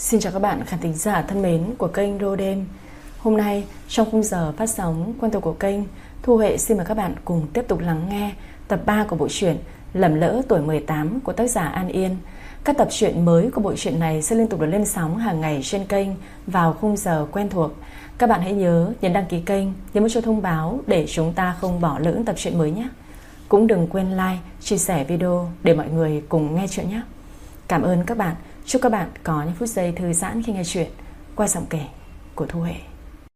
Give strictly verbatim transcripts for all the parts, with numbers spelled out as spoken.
Xin chào các bạn khán thính giả thân mến của kênh Rô Đêm. Hôm nay trong khung giờ phát sóng quen thuộc của kênh, Thu Huệ xin mời các bạn cùng tiếp tục lắng nghe tập ba của bộ truyện Lầm Lỡ Tuổi mười tám của tác giả An Yên. Các tập truyện mới của bộ truyện này sẽ liên tục được lên sóng hàng ngày trên kênh vào khung giờ quen thuộc. Các bạn hãy nhớ nhấn đăng ký kênh, nhấn cho thông báo để chúng ta không bỏ lỡ tập truyện mới nhé. Cũng đừng quên like, chia sẻ video để mọi người cùng nghe chuyện nhé. Cảm ơn các bạn. Chúc các bạn có những phút giây thư giãn khi nghe chuyện qua giọng kể của Thu Huệ.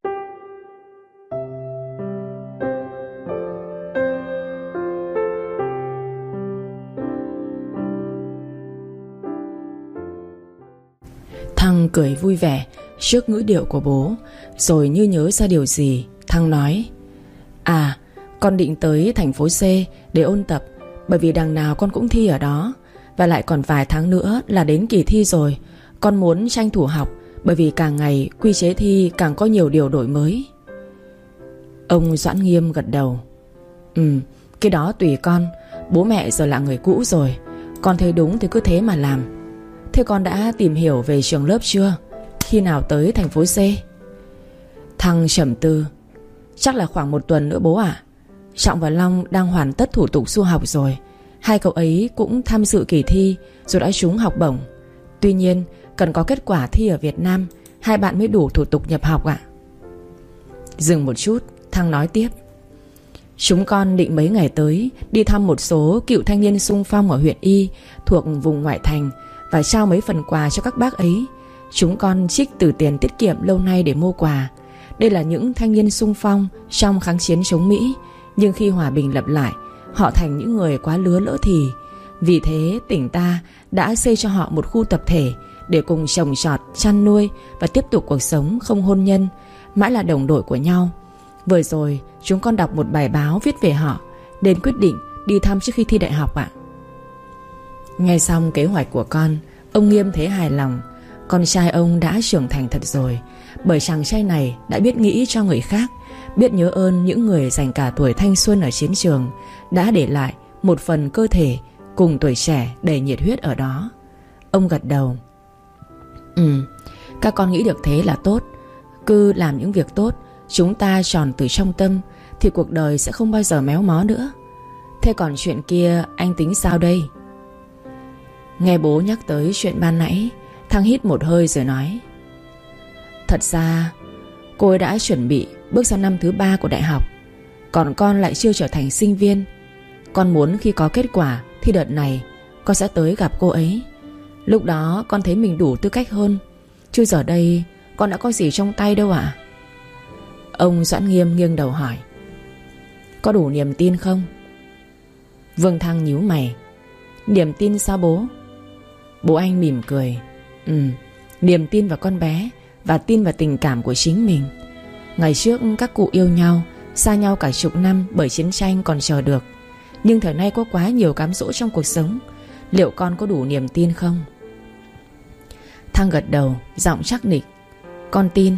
Thăng cười vui vẻ trước ngữ điệu của bố, rồi như nhớ ra điều gì, Thăng nói: À, con định tới thành phố C để ôn tập, bởi vì đằng nào con cũng thi ở đó. Và lại còn vài tháng nữa là đến kỳ thi rồi. Con muốn tranh thủ học, bởi vì càng ngày quy chế thi càng có nhiều điều đổi mới. Ông Doãn Nghiêm gật đầu. Ừ, cái đó tùy con. Bố mẹ giờ là người cũ rồi. Con thấy đúng thì cứ thế mà làm. Thế con đã tìm hiểu về trường lớp chưa? Khi nào tới thành phố C? Thăng trầm tư. Chắc là khoảng một tuần nữa bố ạ. Trọng và Long đang hoàn tất thủ tục du học rồi. Hai cậu ấy cũng tham dự kỳ thi rồi đã trúng học bổng. Tuy nhiên cần có kết quả thi ở Việt Nam, hai bạn mới đủ thủ tục nhập học ạ. Dừng một chút, Thăng nói tiếp. Chúng con định mấy ngày tới đi thăm một số cựu thanh niên xung phong ở huyện Y thuộc vùng ngoại thành và trao mấy phần quà cho các bác ấy. Chúng con trích từ tiền tiết kiệm lâu nay để mua quà. Đây là những thanh niên xung phong trong kháng chiến chống Mỹ, nhưng khi hòa bình lập lại, họ thành những người quá lứa lỡ thì. Vì thế tỉnh ta đã xây cho họ một khu tập thể để cùng trồng trọt, chăn nuôi và tiếp tục cuộc sống không hôn nhân, mãi là đồng đội của nhau. Vừa rồi chúng con đọc một bài báo viết về họ, nên quyết định đi thăm trước khi thi đại học ạ. Nghe xong kế hoạch của con, ông Nghiêm thấy hài lòng. Con trai ông đã trưởng thành thật rồi, bởi chàng trai này đã biết nghĩ cho người khác, biết nhớ ơn những người dành cả tuổi thanh xuân ở chiến trường, đã để lại một phần cơ thể cùng tuổi trẻ đầy nhiệt huyết ở đó. Ông gật đầu. Ừ, các con nghĩ được thế là tốt. Cứ làm những việc tốt, chúng ta tròn từ trong tâm, thì cuộc đời sẽ không bao giờ méo mó nữa. Thế còn chuyện kia anh tính sao đây? Nghe bố nhắc tới chuyện ban nãy, Thăng hít một hơi rồi nói: Thật ra cô ấy đã chuẩn bị bước sang năm thứ ba của đại học, còn con lại chưa trở thành sinh viên. Con muốn khi có kết quả thì đợt này con sẽ tới gặp cô ấy. Lúc đó con thấy mình đủ tư cách hơn. Chứ giờ đây con đã có gì trong tay đâu ạ. Ông Doãn Nghiêm nghiêng đầu hỏi: Có đủ niềm tin không? Vương Thăng nhíu mày. Niềm tin sao bố? Bố anh mỉm cười. Ừ, niềm tin vào con bé và tin vào tình cảm của chính mình. Ngày trước các cụ yêu nhau, xa nhau cả chục năm bởi chiến tranh còn chờ được. Nhưng thời nay có quá nhiều cám dỗ trong cuộc sống. Liệu con có đủ niềm tin không? Thăng gật đầu, giọng chắc nịch. Con tin.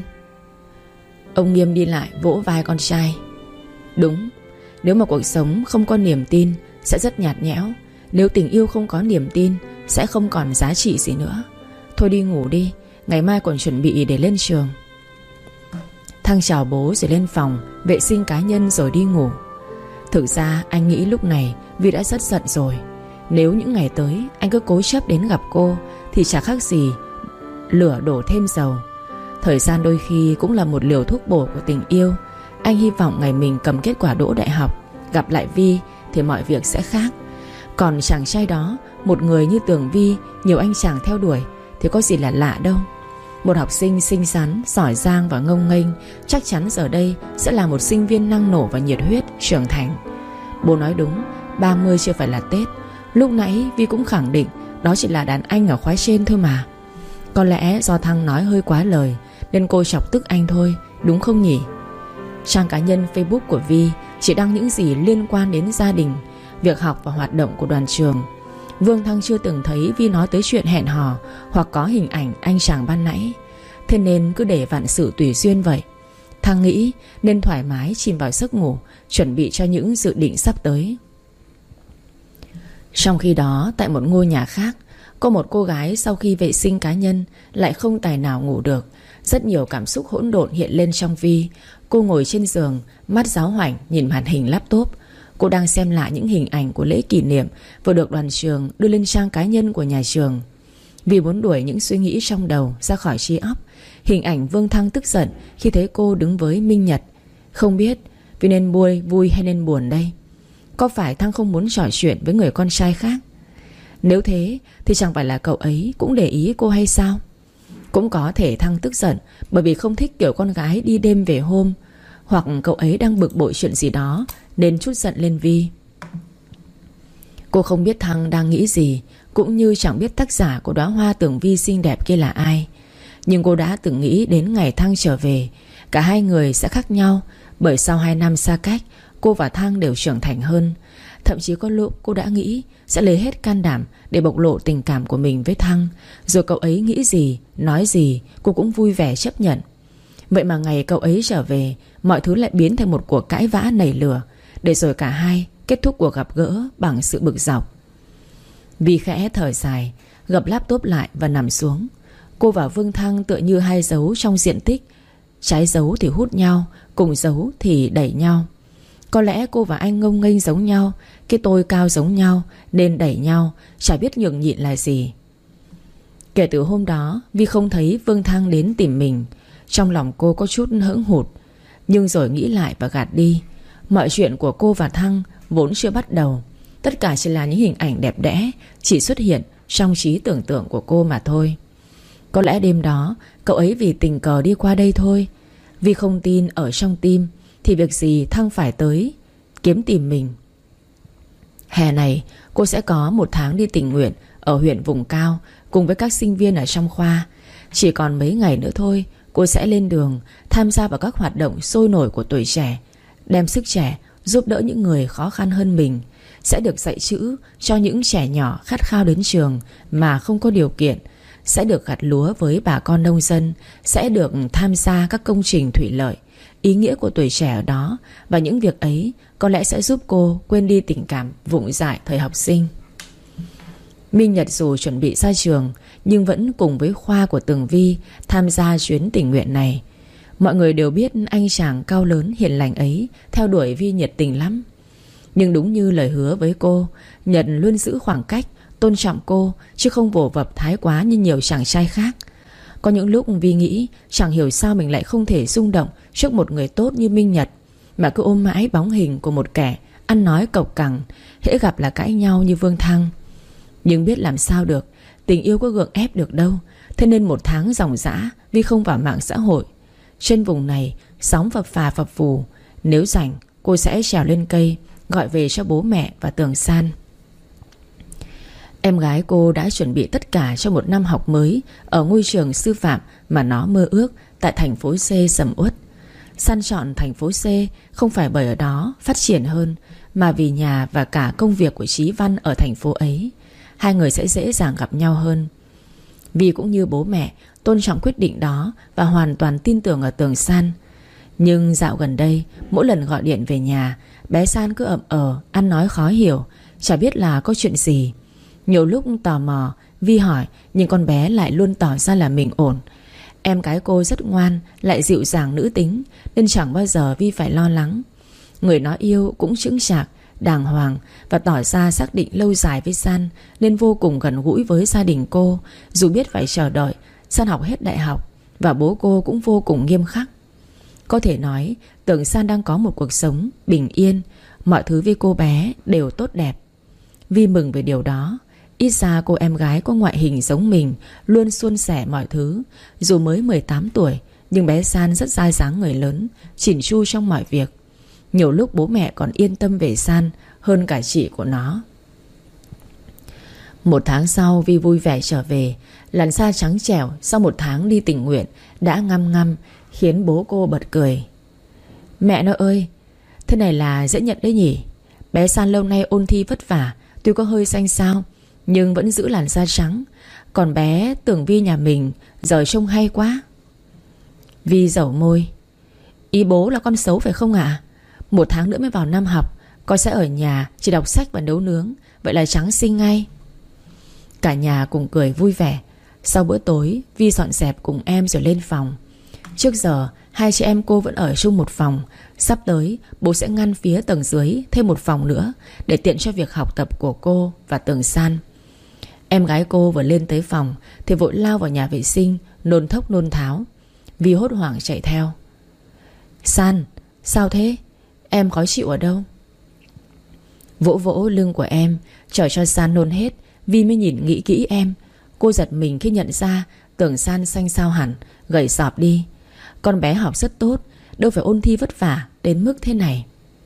Ông Nghiêm đi lại vỗ vai con trai. Đúng, nếu mà cuộc sống không có niềm tin sẽ rất nhạt nhẽo. Nếu tình yêu không có niềm tin sẽ không còn giá trị gì nữa. Thôi đi ngủ đi, ngày mai còn chuẩn bị để lên trường. Thăng chào bố rồi lên phòng vệ sinh cá nhân rồi đi ngủ. Thực ra anh nghĩ lúc này Vi đã rất giận rồi. Nếu những ngày tới anh cứ cố chấp đến gặp cô thì chả khác gì lửa đổ thêm dầu. Thời gian đôi khi cũng là một liều thuốc bổ của tình yêu. Anh hy vọng ngày mình cầm kết quả đỗ đại học, gặp lại Vi thì mọi việc sẽ khác. Còn chàng trai đó, một người như Tường Vi, nhiều anh chàng theo đuổi thì có gì là lạ đâu. Một học sinh xinh xắn, giỏi giang và ngông nghênh chắc chắn giờ đây sẽ là một sinh viên năng nổ và nhiệt huyết, trưởng thành. Bố nói đúng, ba mươi chưa phải là Tết. Lúc nãy Vi cũng khẳng định đó chỉ là đàn anh ở khóa trên thôi mà. Có lẽ do Thăng nói hơi quá lời nên cô chọc tức anh thôi, đúng không nhỉ? Trang cá nhân Facebook của Vi chỉ đăng những gì liên quan đến gia đình, việc học và hoạt động của đoàn trường. Vương Thăng chưa từng thấy Vi nói tới chuyện hẹn hò hoặc có hình ảnh anh chàng ban nãy. Thế nên cứ để vạn sự tùy duyên vậy. Thăng nghĩ nên thoải mái chìm vào giấc ngủ, chuẩn bị cho những dự định sắp tới. Trong khi đó, tại một ngôi nhà khác, Có một cô gái sau khi vệ sinh cá nhân lại không tài nào ngủ được. Rất nhiều cảm xúc hỗn độn hiện lên trong Vi. Cô ngồi trên giường, mắt giáo hoảnh nhìn màn hình laptop. Cô đang xem lại những hình ảnh của lễ kỷ niệm vừa được đoàn trường đưa lên trang cá nhân của nhà trường. Vì muốn đuổi những suy nghĩ trong đầu ra khỏi trí óc, hình ảnh Vương Thăng tức giận khi thấy cô đứng với Minh Nhật. Không biết vì nên vui, vui hay nên buồn đây? Có phải Thăng không muốn trò chuyện với người con trai khác? Nếu thế thì chẳng phải là cậu ấy cũng để ý cô hay sao? Cũng có thể Thăng tức giận bởi vì không thích kiểu con gái đi đêm về hôm, hoặc cậu ấy đang bực bội chuyện gì đó nên trút giận lên Vi. Cô không biết Thăng đang nghĩ gì, cũng như chẳng biết tác giả của đóa hoa tưởng Vi xinh đẹp kia là ai. Nhưng cô đã từng nghĩ đến ngày Thăng trở về, cả hai người sẽ khác nhau. Bởi sau hai năm xa cách, cô và Thăng đều trưởng thành hơn. Thậm chí có lúc cô đã nghĩ sẽ lấy hết can đảm để bộc lộ tình cảm của mình với Thăng. Rồi cậu ấy nghĩ gì, nói gì, cô cũng vui vẻ chấp nhận. Vậy mà ngày cậu ấy trở về, mọi thứ lại biến thành một cuộc cãi vã nảy lửa, để rồi cả hai kết thúc cuộc gặp gỡ bằng sự bực dọc. Vi khẽ thở dài, gập laptop lại và nằm xuống. Cô và Vương Thăng tựa như hai dấu trong diện tích. Trái dấu thì hút nhau, cùng dấu thì đẩy nhau. Có lẽ cô và anh ngông nghênh giống nhau, cái tôi cao giống nhau nên đẩy nhau, chả biết nhường nhịn là gì. Kể từ hôm đó, Vi không thấy Vương Thăng đến tìm mình. Trong lòng cô có chút hững hụt, nhưng rồi nghĩ lại và gạt đi. Mọi chuyện của cô và Thăng vốn chưa bắt đầu. Tất cả chỉ là những hình ảnh đẹp đẽ chỉ xuất hiện trong trí tưởng tượng của cô mà thôi. Có lẽ đêm đó cậu ấy vì tình cờ đi qua đây thôi. Vi không tin ở trong tim thì việc gì Thăng phải tới kiếm tìm mình. Hè này cô sẽ có một tháng đi tình nguyện ở huyện vùng cao cùng với các sinh viên ở trong khoa. Chỉ còn mấy ngày nữa thôi, cô sẽ lên đường tham gia vào các hoạt động sôi nổi của tuổi trẻ, đem sức trẻ giúp đỡ những người khó khăn hơn mình. Sẽ được dạy chữ cho những trẻ nhỏ khát khao đến trường mà không có điều kiện. Sẽ được gặt lúa với bà con nông dân. Sẽ được tham gia các công trình thủy lợi. Ý nghĩa của tuổi trẻ ở đó và những việc ấy có lẽ sẽ giúp cô quên đi tình cảm vụng dại thời học sinh. Minh Nhật dù chuẩn bị ra trường nhưng vẫn cùng với khoa của Tường Vi tham gia chuyến tình nguyện này. Mọi người đều biết anh chàng cao lớn hiền lành ấy theo đuổi Vi nhiệt tình lắm. Nhưng đúng như lời hứa với cô, Nhật luôn giữ khoảng cách, tôn trọng cô, chứ không vồ vập thái quá như nhiều chàng trai khác. Có những lúc Vi nghĩ chẳng hiểu sao mình lại không thể rung động trước một người tốt như Minh Nhật, mà cứ ôm mãi bóng hình của một kẻ ăn nói cộc cằn, hễ gặp là cãi nhau như Vương Thăng. Nhưng biết làm sao được, tình yêu có gượng ép được đâu. Thế nên một tháng ròng rã Vi không vào mạng xã hội. Trên vùng này sóng phập phà phập phù. Nếu rảnh cô sẽ trèo lên cây gọi về cho bố mẹ và Tường San. Em gái cô đã chuẩn bị tất cả cho một năm học mới ở ngôi trường sư phạm mà nó mơ ước tại thành phố C sầm uất. San chọn thành phố C không phải bởi ở đó phát triển hơn, mà vì nhà và cả công việc của Chí Văn ở thành phố ấy. Hai người sẽ dễ dàng gặp nhau hơn. Vì cũng như bố mẹ tôn trọng quyết định đó và hoàn toàn tin tưởng ở Tường San. Nhưng dạo gần đây, mỗi lần gọi điện về nhà, bé San cứ ậm ờ, ăn nói khó hiểu, chả biết là có chuyện gì. Nhiều lúc tò mò, Vi hỏi, nhưng con bé lại luôn tỏ ra là mình ổn. Em gái cô rất ngoan, lại dịu dàng nữ tính, nên chẳng bao giờ Vi phải lo lắng. Người nó yêu cũng chững chạc, đàng hoàng và tỏ ra xác định lâu dài với San, nên vô cùng gần gũi với gia đình cô. Dù biết phải chờ đợi San học hết đại học, và bố cô cũng vô cùng nghiêm khắc. Có thể nói Tường San đang có một cuộc sống bình yên. Mọi thứ với cô bé đều tốt đẹp. Vi mừng về điều đó. Ít ra cô em gái có ngoại hình giống mình, luôn suôn sẻ mọi thứ. Dù mới mười tám tuổi, nhưng bé San rất dai dáng người lớn, chỉn chu trong mọi việc. Nhiều lúc bố mẹ còn yên tâm về San hơn cả chị của nó. Một tháng sau, Vi vui vẻ trở về. Làn da trắng trẻo sau một tháng đi tình nguyện đã ngăm ngăm, khiến bố cô bật cười. Mẹ nó ơi, thế này là dễ nhận đấy nhỉ. Bé San lâu nay ôn thi vất vả, tuy có hơi xanh xao nhưng vẫn giữ làn da trắng. Còn bé Tường Vi nhà mình giờ trông hay quá. Vi dẩu môi. Ý bố là con xấu phải không ạ? À? Một tháng nữa mới vào năm học, con sẽ ở nhà chỉ đọc sách và nấu nướng, vậy là trắng xinh ngay. Cả nhà cùng cười vui vẻ. Sau bữa tối, Vi dọn dẹp cùng em rồi lên phòng. Trước giờ hai chị em cô vẫn ở chung một phòng. Sắp tới bố sẽ ngăn phía tầng dưới thêm một phòng nữa, để tiện cho việc học tập của cô và Tường San. Em gái cô vừa lên tới phòng thì vội lao vào nhà vệ sinh, nôn thốc nôn tháo. Vi hốt hoảng chạy theo. San, sao thế? Em khó chịu ở đâu? Vỗ vỗ lưng của em, chờ cho San nôn hết, Vi mới nhìn nghĩ kỹ em. Cô giật mình khi nhận ra Tường San xanh xao hẳn, gầy sọp đi. Con bé học rất tốt, đâu phải ôn thi vất vả đến mức thế này.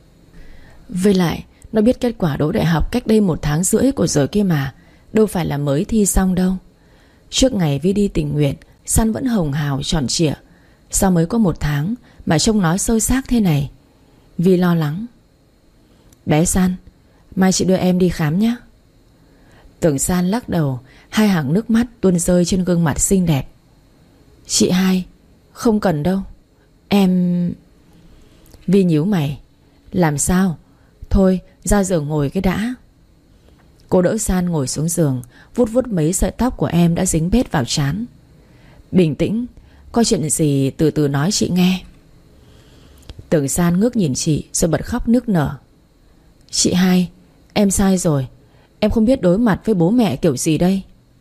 Với lại nó biết kết quả đỗ đại học cách đây một tháng rưỡi của rồi kia mà, đâu phải là mới thi xong đâu. Trước ngày Vi đi tình nguyện, San vẫn hồng hào tròn trịa. Sao mới có một tháng mà trông nó xơ xác thế này? Vi lo lắng. Bé San, mai chị đưa em đi khám nhé. Tường San lắc đầu, hai hàng nước mắt tuôn rơi trên gương mặt xinh đẹp. Chị hai, không cần đâu. Em... Vi nhíu mày. Làm sao? Thôi ra giường ngồi cái đã. Cô đỡ San ngồi xuống giường, vuốt vuốt mấy sợi tóc của em đã dính bết vào trán. Bình tĩnh, có chuyện gì từ từ nói chị nghe. Tường San ngước nhìn chị rồi bật khóc nức nở. Chị hai, em sai rồi. Em không biết đối mặt với bố mẹ kiểu gì đây.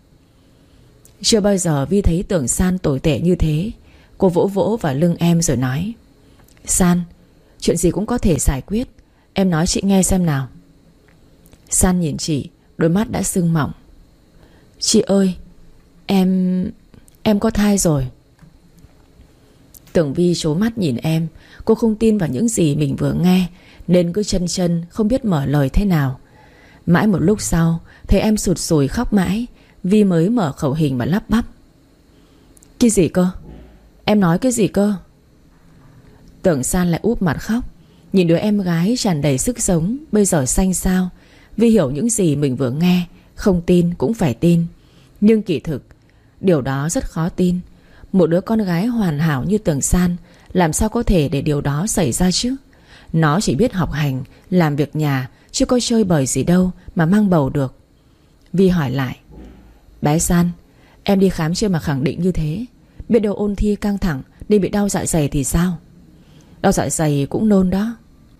Chưa bao giờ Vi thấy Tường San tồi tệ như thế. Cô vỗ vỗ vào lưng em rồi nói. San, chuyện gì cũng có thể giải quyết. Em nói chị nghe xem nào. San nhìn chị, đôi mắt đã sưng mọng. Chị ơi, em... em có thai rồi. Tưởng Vi trố mắt nhìn em. Cô không tin vào những gì mình vừa nghe, nên cứ chân chân không biết mở lời thế nào. Mãi một lúc sau thấy em sụt sùi khóc mãi, Vi mới mở khẩu hình mà lắp bắp. Cái gì cơ? Em nói cái gì cơ? Tưởng San lại úp mặt khóc. Nhìn đứa em gái tràn đầy sức sống bây giờ xanh xao. Vi hiểu những gì mình vừa nghe. Không tin cũng phải tin. Nhưng kỳ thực điều đó rất khó tin. Một đứa con gái hoàn hảo như Tường San làm sao có thể để điều đó xảy ra chứ? Nó chỉ biết học hành, làm việc nhà, chứ có chơi bời gì đâu mà mang bầu được. Vi hỏi lại. Bé San, em đi khám chưa mà khẳng định như thế? Biết đâu ôn thi căng thẳng nên bị đau dạ dày thì sao? Đau dạ dày cũng nôn đó.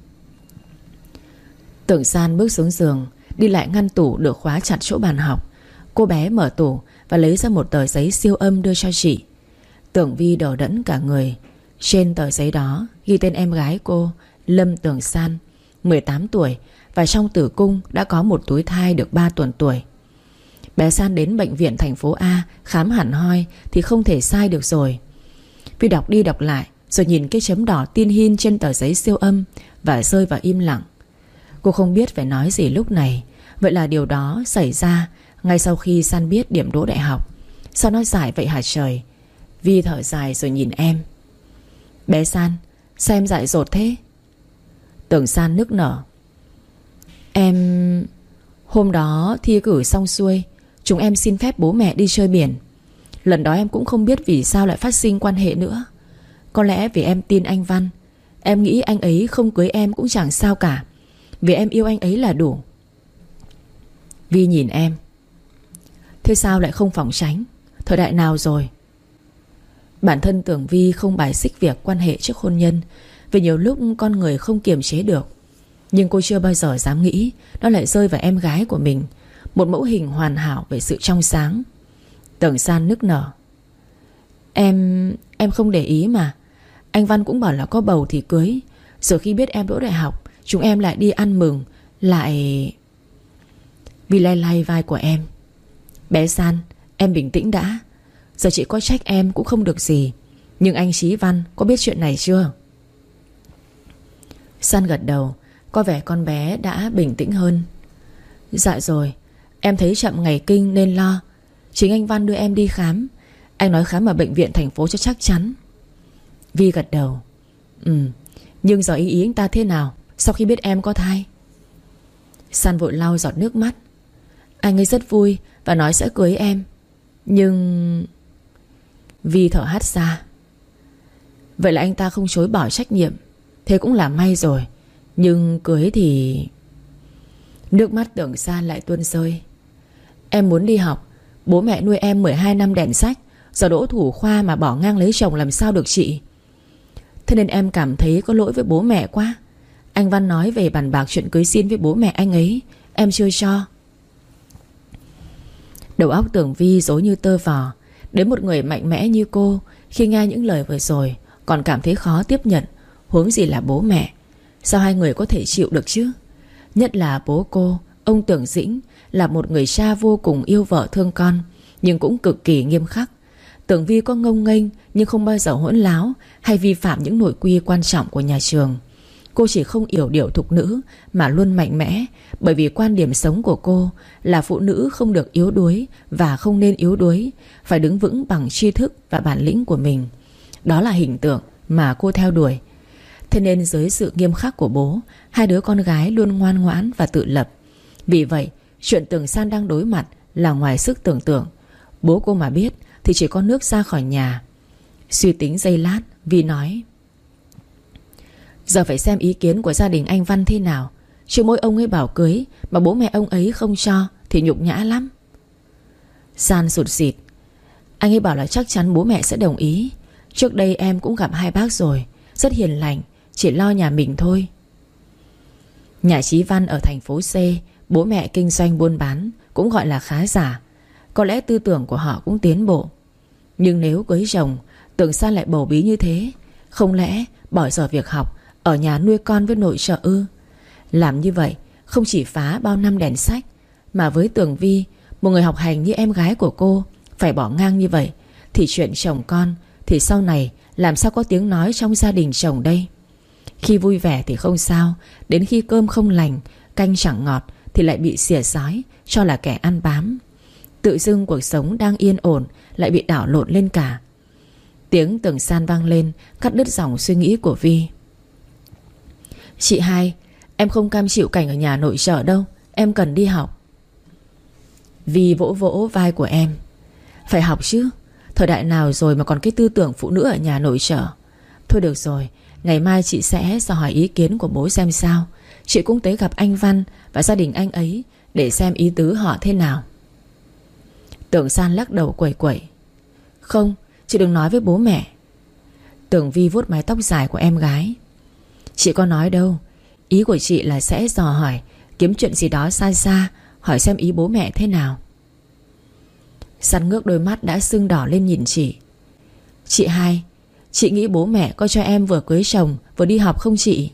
Tưởng San bước xuống giường, đi lại ngăn tủ được khóa chặt chỗ bàn học. Cô bé mở tủ và lấy ra một tờ giấy siêu âm đưa cho chị. Tưởng Vi đờ đẫn cả người. Trên tờ giấy đó ghi tên em gái cô, Lâm Tường San, mười tám tuổi, và trong tử cung đã có một túi thai được ba tuần tuổi. Bé San đến bệnh viện thành phố A khám hẳn hoi thì không thể sai được rồi. Vi đọc đi đọc lại rồi nhìn cái chấm đỏ tin hin trên tờ giấy siêu âm và rơi vào im lặng. Cô không biết phải nói gì lúc này. Vậy là điều đó xảy ra ngay sau khi San biết điểm đỗ đại học. Sao nó giải vậy hả trời? Vi thở dài rồi nhìn em. Bé San, sao em dại dột thế? Tưởng San nức nở. Em... Hôm đó thi cử xong xuôi, chúng em xin phép bố mẹ đi chơi biển. Lần đó em cũng không biết vì sao lại phát sinh quan hệ nữa. Có lẽ vì em tin anh Văn. Em nghĩ anh ấy không cưới em cũng chẳng sao cả, vì em yêu anh ấy là đủ. Vi nhìn em. Thế sao lại không phòng tránh? Thời đại nào rồi? Bản thân Tưởng Vi không bài xích việc quan hệ trước hôn nhân, vì nhiều lúc con người không kiềm chế được. Nhưng cô chưa bao giờ dám nghĩ nó lại rơi vào em gái của mình, một mẫu hình hoàn hảo về sự trong sáng. Tưởng San nức nở. Em... em không để ý mà. Anh Văn cũng bảo là có bầu thì cưới. Rồi khi biết em đỗ đại học, chúng em lại đi ăn mừng. Lại... Vi lay lay vai của em. Bé San, em bình tĩnh đã. Giờ chị có trách em cũng không được gì. Nhưng anh Chí Văn có biết chuyện này chưa? San gật đầu. Có vẻ con bé đã bình tĩnh hơn. Dạ rồi. Em thấy chậm ngày kinh nên lo. Chính anh Văn đưa em đi khám. Anh nói khám ở bệnh viện thành phố cho chắc chắn. Vi gật đầu. Ừ. Nhưng giờ ý ý anh ta thế nào sau khi biết em có thai? San vội lau giọt nước mắt. Anh ấy rất vui và nói sẽ cưới em. Nhưng... Vi thở hắt ra. Vậy là anh ta không chối bỏ trách nhiệm. Thế cũng là may rồi. Nhưng cưới thì... Nước mắt Tưởng San lại tuôn rơi. Em muốn đi học. Bố mẹ nuôi em mười hai năm đèn sách, giờ đỗ thủ khoa mà bỏ ngang lấy chồng làm sao được chị. Thế nên em cảm thấy có lỗi với bố mẹ quá. Anh Văn nói về bàn bạc chuyện cưới xin với bố mẹ anh ấy, em chưa cho. Đầu óc Tưởng Vi rối như tơ vò. Đến một người mạnh mẽ như cô, khi nghe những lời vừa rồi còn cảm thấy khó tiếp nhận, huống gì là bố mẹ. Sao hai người có thể chịu được chứ? Nhất là bố cô, ông Tưởng Dĩnh, là một người cha vô cùng yêu vợ thương con, nhưng cũng cực kỳ nghiêm khắc. Tưởng Vi có ngông nghênh nhưng không bao giờ hỗn láo hay vi phạm những nội quy quan trọng của nhà trường. Cô chỉ không yểu điệu thục nữ mà luôn mạnh mẽ, bởi vì quan điểm sống của cô là phụ nữ không được yếu đuối và không nên yếu đuối, phải đứng vững bằng tri thức và bản lĩnh của mình. Đó là hình tượng mà cô theo đuổi. Thế nên dưới sự nghiêm khắc của bố, hai đứa con gái luôn ngoan ngoãn và tự lập. Vì vậy, chuyện Tưởng San đang đối mặt là ngoài sức tưởng tượng. Bố cô mà biết thì chỉ có nước ra khỏi nhà. Suy tính giây lát, Vi nói: giờ phải xem ý kiến của gia đình anh Văn thế nào. Chứ mỗi ông ấy bảo cưới mà bố mẹ ông ấy không cho thì nhục nhã lắm. San sụt sịt: anh ấy bảo là chắc chắn bố mẹ sẽ đồng ý. Trước đây em cũng gặp hai bác rồi, rất hiền lành, chỉ lo nhà mình thôi. Nhà Chí Văn ở thành phố C, bố mẹ kinh doanh buôn bán, cũng gọi là khá giả. Có lẽ tư tưởng của họ cũng tiến bộ. Nhưng nếu cưới chồng, Tưởng San lại bầu bí như thế, không lẽ bỏ dở việc học, ở nhà nuôi con với nội trợ ư? Làm như vậy không chỉ phá bao năm đèn sách, mà với Tường Vi, một người học hành như em gái của cô, phải bỏ ngang như vậy, thì chuyện chồng con thì sau này làm sao có tiếng nói trong gia đình chồng đây? Khi vui vẻ thì không sao, đến khi cơm không lành, canh chẳng ngọt thì lại bị xỉa xói, cho là kẻ ăn bám. Tự dưng cuộc sống đang yên ổn lại bị đảo lộn lên cả. Tiếng Tưởng San vang lên, cắt đứt dòng suy nghĩ của Vi. Chị hai, em không cam chịu cảnh ở nhà nội trợ đâu, em cần đi học. Vi vỗ vỗ vai của em: phải học chứ, thời đại nào rồi mà còn cái tư tưởng phụ nữ ở nhà nội trợ. Thôi được rồi, ngày mai chị sẽ dò hỏi ý kiến của bố xem sao. Chị cũng tới gặp anh Văn và gia đình anh ấy để xem ý tứ họ thế nào. Tưởng San lắc đầu quẩy quẩy: không, chị đừng nói với bố mẹ. Tưởng Vi vuốt mái tóc dài của em gái: chị có nói đâu, ý của chị là sẽ dò hỏi, kiếm chuyện gì đó xa xa, hỏi xem ý bố mẹ thế nào. San ngước đôi mắt đã sưng đỏ lên nhìn chị: chị hai, chị nghĩ bố mẹ có cho em vừa cưới chồng vừa đi học không chị?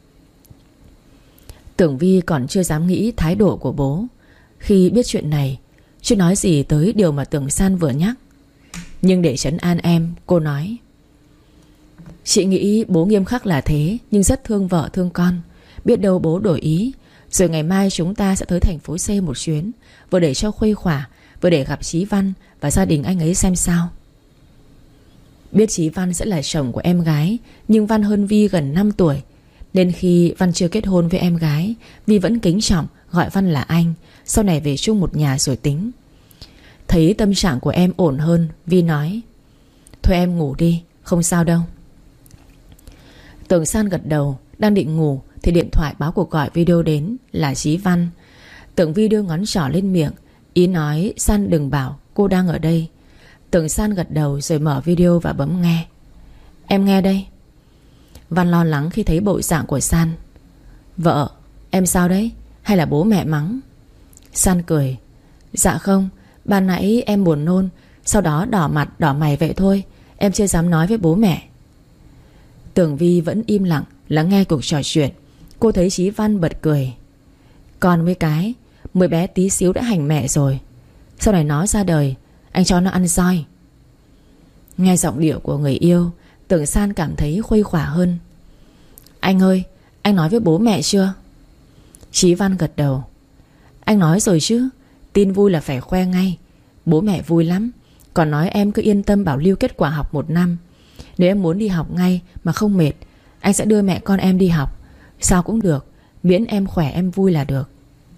Tưởng Vi còn chưa dám nghĩ thái độ của bố khi biết chuyện này, chưa nói gì tới điều mà Tưởng San vừa nhắc. Nhưng để trấn an em, cô nói: chị nghĩ bố nghiêm khắc là thế, nhưng rất thương vợ thương con. Biết đâu bố đổi ý, rồi ngày mai chúng ta sẽ tới thành phố C một chuyến, vừa để cho khuây khỏa, vừa để gặp Chí Văn và gia đình anh ấy xem sao. Biết Chí Văn sẽ là chồng của em gái, nhưng Văn hơn Vi gần năm tuổi, nên khi Văn chưa kết hôn với em gái, Vi vẫn kính trọng gọi Văn là anh. Sau này về chung một nhà rồi tính. Thấy tâm trạng của em ổn hơn, Vi nói: thôi em ngủ đi, không sao đâu. Tưởng San gật đầu, đang định ngủ thì điện thoại báo cuộc gọi video đến, là Chí Văn. Tưởng Vi đưa ngón trỏ lên miệng, ý nói San đừng bảo cô đang ở đây. Tưởng San gật đầu rồi mở video và bấm nghe. Em nghe đây. Văn lo lắng khi thấy bộ dạng của San. Vợ, em sao đấy? Hay là bố mẹ mắng? San cười: dạ không, ban nãy em buồn nôn, sau đó đỏ mặt đỏ mày vậy thôi, em chưa dám nói với bố mẹ. Tưởng Vi vẫn im lặng lắng nghe cuộc trò chuyện. Cô thấy Chí Văn bật cười: con với cái mới bé tí xíu đã hành mẹ rồi, sau này nó ra đời anh cho nó ăn roi. Nghe giọng điệu của người yêu, Tưởng San cảm thấy khuây khỏa hơn. Anh ơi, anh nói với bố mẹ chưa? Chí Văn gật đầu. Anh nói rồi chứ, tin vui là phải khoe ngay. Bố mẹ vui lắm. Còn nói em cứ yên tâm bảo lưu kết quả học một năm. Nếu em muốn đi học ngay mà không mệt, anh sẽ đưa mẹ con em đi học. Sao cũng được, miễn em khỏe em vui là được.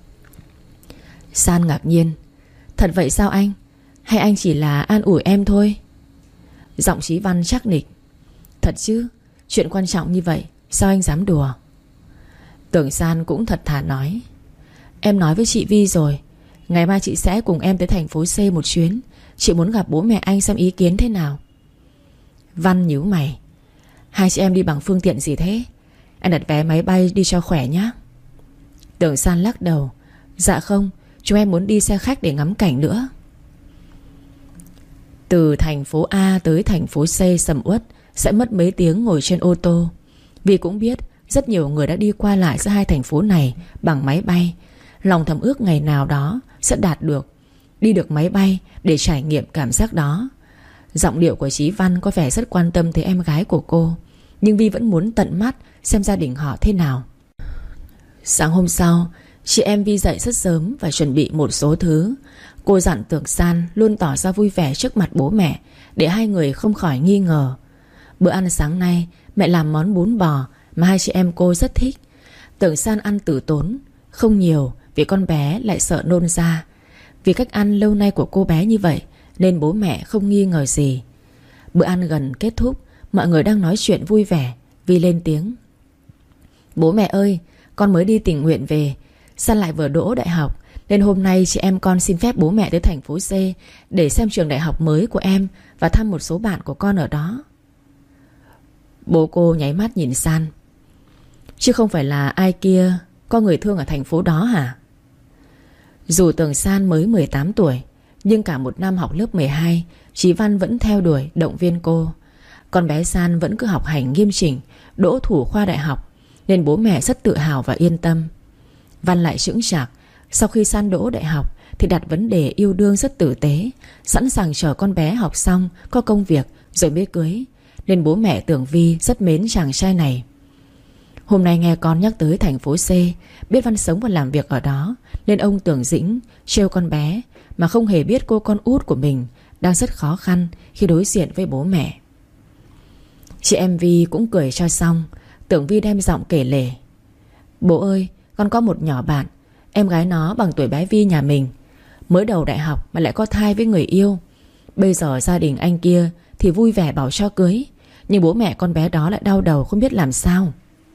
San ngạc nhiên: thật vậy sao anh? Hay anh chỉ là an ủi em thôi? Giọng Chí Văn chắc nịch: thật chứ, chuyện quan trọng như vậy sao anh dám đùa? Tưởng San cũng thật thà nói: em nói với chị Vi rồi, Ngày mai chị sẽ cùng em tới thành phố C một chuyến. Chị muốn gặp bố mẹ anh xem ý kiến thế nào. Văn nhíu mày. Hai chị em đi bằng phương tiện gì thế? Anh đặt vé máy bay đi cho khỏe nhé. Tưởng San lắc đầu. Dạ không, chúng em muốn đi xe khách để ngắm cảnh nữa. Từ thành phố A tới thành phố C sầm uất sẽ mất mấy tiếng ngồi trên ô tô. Vì cũng biết rất nhiều người đã đi qua lại giữa hai thành phố này bằng máy bay. Lòng thầm ước ngày nào đó sẽ đạt được đi được máy bay để trải nghiệm cảm giác đó. Giọng điệu của Chí Văn có vẻ rất quan tâm tới em gái của cô, nhưng Vi vẫn muốn tận mắt xem gia đình họ thế nào. Sáng hôm sau, chị em Vi dậy rất sớm và chuẩn bị một số thứ. Cô dặn Tưởng San luôn tỏ ra vui vẻ trước mặt bố mẹ, để hai người không khỏi nghi ngờ. Bữa ăn sáng nay mẹ làm món bún bò mà hai chị em cô rất thích. Tưởng San ăn tử tốn, không nhiều vì con bé lại sợ nôn ra. Vì cách ăn lâu nay của cô bé như vậy nên bố mẹ không nghi ngờ gì. Bữa ăn gần kết thúc, mọi người đang nói chuyện vui vẻ. Vi lên tiếng. Bố mẹ ơi, con mới đi tình nguyện về. San lại vừa đỗ đại học, nên hôm nay chị em con xin phép bố mẹ tới thành phố C để xem trường đại học mới của em và thăm một số bạn của con ở đó. Bố cô nháy mắt nhìn San. Chứ không phải là ai kia có người thương ở thành phố đó hả? Dù Tưởng San mới mười tám tuổi, nhưng cả một năm học lớp mười hai, Chí Văn vẫn theo đuổi động viên cô. Con bé San vẫn cứ học hành nghiêm chỉnh, đỗ thủ khoa đại học, nên bố mẹ rất tự hào và yên tâm. Văn lại chững chạc. Sau khi San đỗ đại học thì đặt vấn đề yêu đương rất tử tế, sẵn sàng chờ con bé học xong, có công việc rồi mới cưới, nên bố mẹ Tưởng Vi rất mến chàng trai này. Hôm nay nghe con nhắc tới thành phố C, biết Văn sống và làm việc ở đó, nên ông Tưởng Dĩnh trêu con bé, mà không hề biết cô con út của mình đang rất khó khăn khi đối diện với bố mẹ. Chị em Vi cũng cười cho xong. Tưởng Vi đem giọng kể lể. Bố ơi, con có một nhỏ bạn, em gái nó bằng tuổi bé Vi nhà mình, mới đầu đại học mà lại có thai với người yêu. Bây giờ gia đình anh kia thì vui vẻ bảo cho cưới, nhưng bố mẹ con bé đó lại đau đầu không biết làm sao.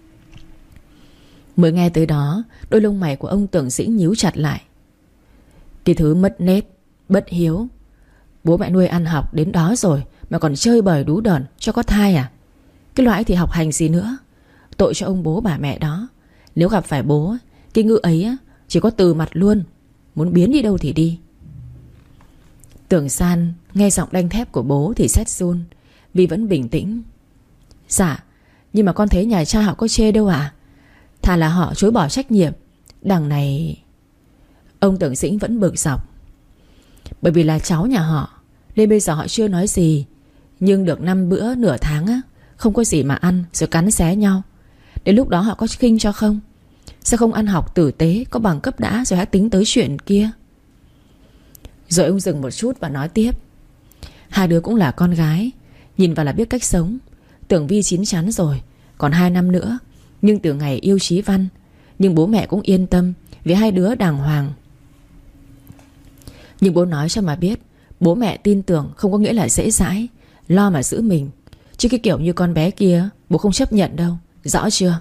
Mới nghe tới đó, đôi lông mày của ông Tưởng Dĩnh nhíu chặt lại. Cái thứ mất nết, bất hiếu. Bố mẹ nuôi ăn học đến đó rồi mà còn chơi bời đú đờn cho có thai à? Cái loại thì học hành gì nữa. Tội cho ông bố bà mẹ đó. Nếu gặp phải bố, cái ngữ ấy á, chỉ có từ mặt luôn. Muốn biến đi đâu thì đi. Tưởng San nghe giọng đanh thép của bố thì rét run. Vì vẫn bình tĩnh. Dạ, nhưng mà con thấy nhà cha họ có chê đâu à? Thà là họ chối bỏ trách nhiệm. Đằng này... Ông Tưởng Dĩnh vẫn bực dọc. Bởi vì là cháu nhà họ nên bây giờ họ chưa nói gì. Nhưng được năm bữa nửa tháng á, không có gì mà ăn rồi cắn xé nhau. Đến lúc đó họ có khinh cho không? Sao không ăn học tử tế, có bằng cấp đã rồi hãy tính tới chuyện kia? Rồi ông dừng một chút và nói tiếp. Hai đứa cũng là con gái, nhìn vào là biết cách sống. Tưởng Vi chín chắn rồi, còn hai năm nữa. Nhưng từ ngày yêu Chí Văn, nhưng bố mẹ cũng yên tâm vì hai đứa đàng hoàng. Nhưng bố nói cho mà biết, bố mẹ tin tưởng không có nghĩa là dễ dãi, lo mà giữ mình. Chứ cái kiểu như con bé kia bố không chấp nhận đâu, rõ chưa?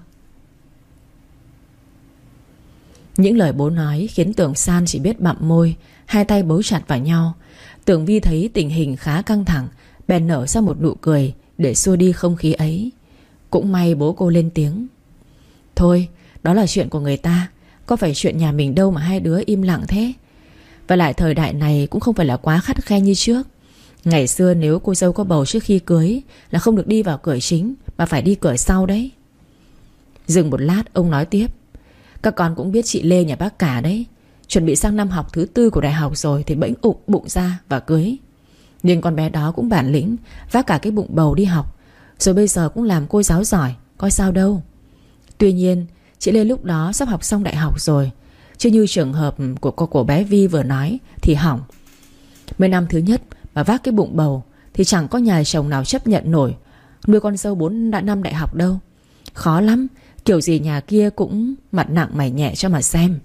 Những lời bố nói khiến Tưởng San chỉ biết bặm môi, hai tay bấu chặt vào nhau. Tưởng Vi thấy tình hình khá căng thẳng, bèn nở ra một nụ cười để xua đi không khí ấy. Cũng may bố cô lên tiếng. Thôi, đó là chuyện của người ta, có phải chuyện nhà mình đâu mà hai đứa im lặng thế. Và lại thời đại này cũng không phải là quá khắt khe như trước. Ngày xưa nếu cô dâu có bầu trước khi cưới là không được đi vào cửa chính, mà phải đi cửa sau đấy. Dừng một lát ông nói tiếp. Các con cũng biết chị Lê nhà bác cả đấy, chuẩn bị sang năm học thứ tư của đại học rồi thì bỗng ụng bụng ra và cưới. Nhưng con bé đó cũng bản lĩnh, vác cả cái bụng bầu đi học, rồi bây giờ cũng làm cô giáo giỏi, coi sao đâu. Tuy nhiên chị Lê lúc đó sắp học xong đại học rồi, chứ như trường hợp của cô của bé Vi vừa nói thì hỏng. Mấy năm thứ nhất mà vác cái bụng bầu thì chẳng có nhà chồng nào chấp nhận nổi nuôi con dâu bốn năm đại học đâu. Khó lắm, kiểu gì nhà kia cũng mặt nặng mày nhẹ cho mà xem.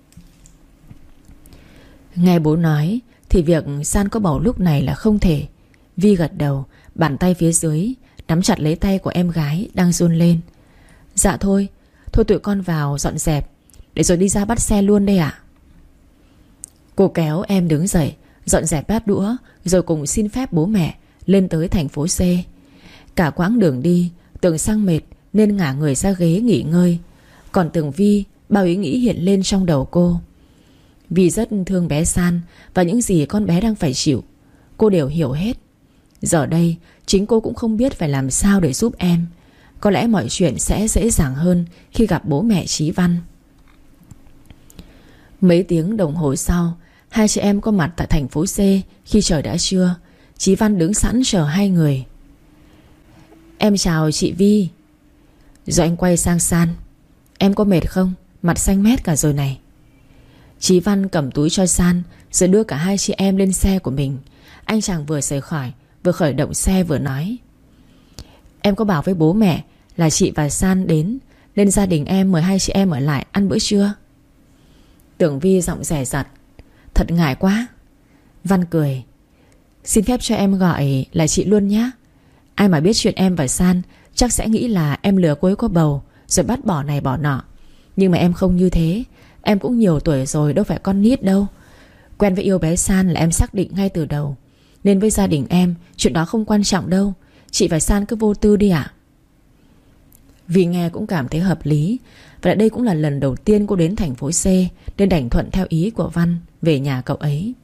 Nghe bố nói thì việc San có bầu lúc này là không thể. Vi gật đầu, bàn tay phía dưới nắm chặt lấy tay của em gái đang run lên. Dạ thôi, thôi tụi con vào dọn dẹp để rồi đi ra bắt xe luôn đây ạ. Cô kéo em đứng dậy, dọn dẹp bát đũa, rồi cùng xin phép bố mẹ lên tới thành phố C. Cả quãng đường đi, Tường Sang mệt nên ngả người ra ghế nghỉ ngơi. Còn Tường Vi, bao ý nghĩ hiện lên trong đầu cô. Vi rất thương bé San, và những gì con bé đang phải chịu cô đều hiểu hết. Giờ đây chính cô cũng không biết phải làm sao để giúp em. Có lẽ mọi chuyện sẽ dễ dàng hơn khi gặp bố mẹ Chí Văn. Mấy tiếng đồng hồ sau, hai chị em có mặt tại thành phố C. Khi trời đã trưa, Chí Văn đứng sẵn chờ hai người. Em chào chị Vi. Rồi anh quay sang San. Em có mệt không? Mặt xanh mét cả rồi này. Chí Văn cầm túi cho San, rồi đưa cả hai chị em lên xe của mình. Anh chàng vừa rời khỏi, vừa khởi động xe vừa nói: Em có bảo với bố mẹ là chị và San đến, nên gia đình em mời hai chị em ở lại ăn bữa trưa. Tưởng Vi giọng dè dặt: Thật ngại quá. Văn cười: Xin phép cho em gọi là chị luôn nhé. Ai mà biết chuyện em và San chắc sẽ nghĩ là em lừa cô ấy có bầu, rồi bắt bỏ này bỏ nọ. Nhưng mà em không như thế. Em cũng nhiều tuổi rồi, đâu phải con nít đâu. Quen với yêu bé San là em xác định ngay từ đầu. Nên với gia đình em, chuyện đó không quan trọng đâu. Chị và San cứ vô tư đi ạ. Vì nghe cũng cảm thấy hợp lý. Và đây cũng là lần đầu tiên cô đến thành phố C, nên đành thuận theo ý của Văn về nhà cậu ấy.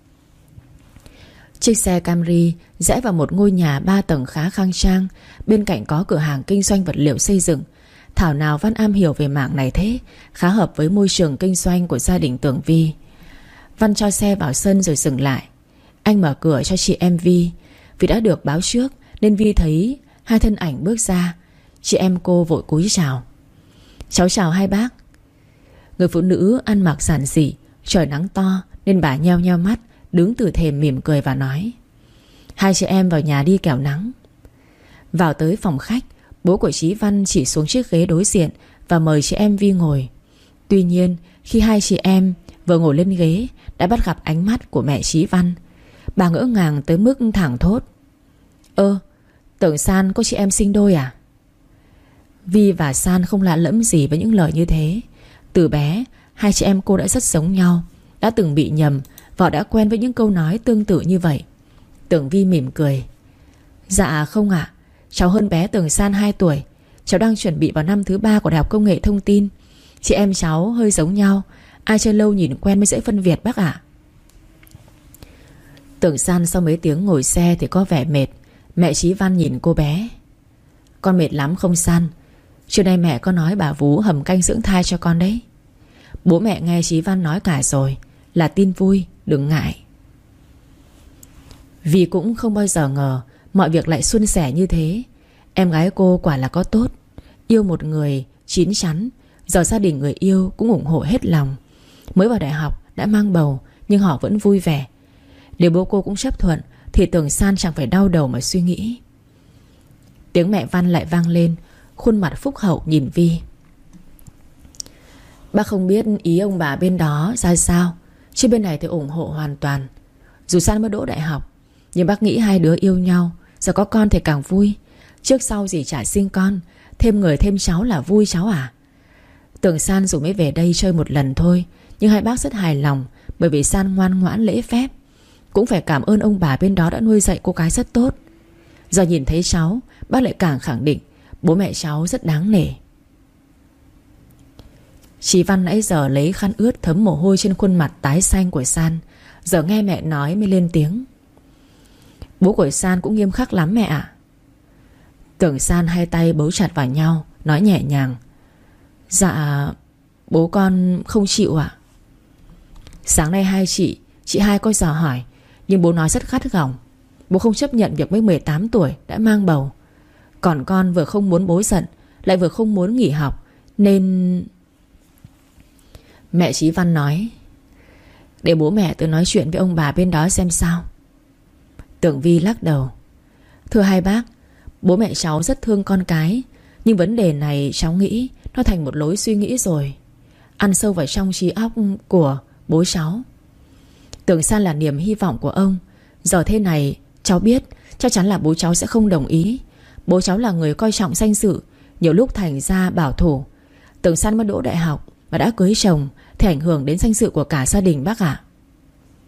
Chiếc xe Camry rẽ vào một ngôi nhà ba tầng khá khang trang. Bên cạnh có cửa hàng kinh doanh vật liệu xây dựng. Thảo nào Văn am hiểu về mảng này thế, khá hợp với môi trường kinh doanh của gia đình Tường Vi. Văn cho xe vào sân rồi dừng lại. Anh mở cửa cho chị em Vi. Vì đã được báo trước nên Vi thấy hai thân ảnh bước ra. Chị em cô vội cúi chào: Cháu chào hai bác. Người phụ nữ ăn mặc giản dị. Trời nắng to nên bà nheo nheo mắt, đứng từ thềm mỉm cười và nói: Hai chị em vào nhà đi kẻo nắng. Vào tới phòng khách, bố của Chí Văn chỉ xuống chiếc ghế đối diện và mời chị em Vi ngồi. Tuy nhiên khi hai chị em vừa ngồi lên ghế, đã bắt gặp ánh mắt của mẹ Chí Văn. Bà ngỡ ngàng tới mức thảng thốt: Ơ, tưởng San có chị em sinh đôi à? Vi và San không lạ lẫm gì với những lời như thế. Từ bé, hai chị em cô đã rất giống nhau, đã từng bị nhầm và đã quen với những câu nói tương tự như vậy. Tưởng Vi mỉm cười: Dạ không ạ, cháu hơn bé Tưởng San hai tuổi. Cháu đang chuẩn bị vào năm thứ ba của Đại học Công nghệ Thông tin. Chị em cháu hơi giống nhau, ai chơi lâu nhìn quen mới dễ phân biệt bác ạ. Tưởng San sau mấy tiếng ngồi xe thì có vẻ mệt. Mẹ Chí Văn nhìn cô bé: Con mệt lắm không San? Trưa nay mẹ có nói bà vú hầm canh dưỡng thai cho con đấy. Bố mẹ nghe Chí Văn nói cả rồi, là tin vui, đừng ngại. Vì cũng không bao giờ ngờ mọi việc lại suôn sẻ như thế. Em gái cô quả là có tốt. Yêu một người chín chắn. Giờ gia đình người yêu cũng ủng hộ hết lòng. Mới vào đại học đã mang bầu, nhưng họ vẫn vui vẻ. Nếu bố cô cũng chấp thuận thì Tường San chẳng phải đau đầu mà suy nghĩ. Tiếng mẹ Văn lại vang lên. Khuôn mặt phúc hậu nhìn Vi: Bác không biết ý ông bà bên đó ra sao, chứ bên này thì ủng hộ hoàn toàn. Dù San mới đỗ đại học, nhưng bác nghĩ hai đứa yêu nhau, giờ có con thì càng vui. Trước sau gì chả sinh con, thêm người thêm cháu là vui cháu à. Tưởng San dù mới về đây chơi một lần thôi, nhưng hai bác rất hài lòng, bởi vì San ngoan ngoãn lễ phép. Cũng phải cảm ơn ông bà bên đó đã nuôi dạy cô gái rất tốt. Giờ nhìn thấy cháu, bác lại càng khẳng định bố mẹ cháu rất đáng nể. Chí Văn nãy giờ lấy khăn ướt thấm mồ hôi trên khuôn mặt tái xanh của San, giờ nghe mẹ nói mới lên tiếng: Bố của San cũng nghiêm khắc lắm mẹ ạ. Tưởng San hai tay bấu chặt vào nhau, nói nhẹ nhàng: Dạ, bố con không chịu ạ. Sáng nay hai chị Chị hai có dò hỏi, nhưng bố nói rất gắt gỏng. Bố không chấp nhận việc mới mười tám tuổi đã mang bầu. Còn con vừa không muốn bố giận, lại vừa không muốn nghỉ học, nên... Mẹ Chí Văn nói: Để bố mẹ tôi nói chuyện với ông bà bên đó xem sao. Tưởng Vi lắc đầu: Thưa hai bác, bố mẹ cháu rất thương con cái, nhưng vấn đề này cháu nghĩ nó thành một lối suy nghĩ rồi, ăn sâu vào trong trí óc của bố cháu. Tưởng San là niềm hy vọng của ông. Giờ thế này cháu biết chắc chắn là bố cháu sẽ không đồng ý. Bố cháu là người coi trọng danh dự, nhiều lúc thành ra bảo thủ. Tưởng San mới đỗ đại học và đã cưới chồng thì ảnh hưởng đến danh dự của cả gia đình bác ạ.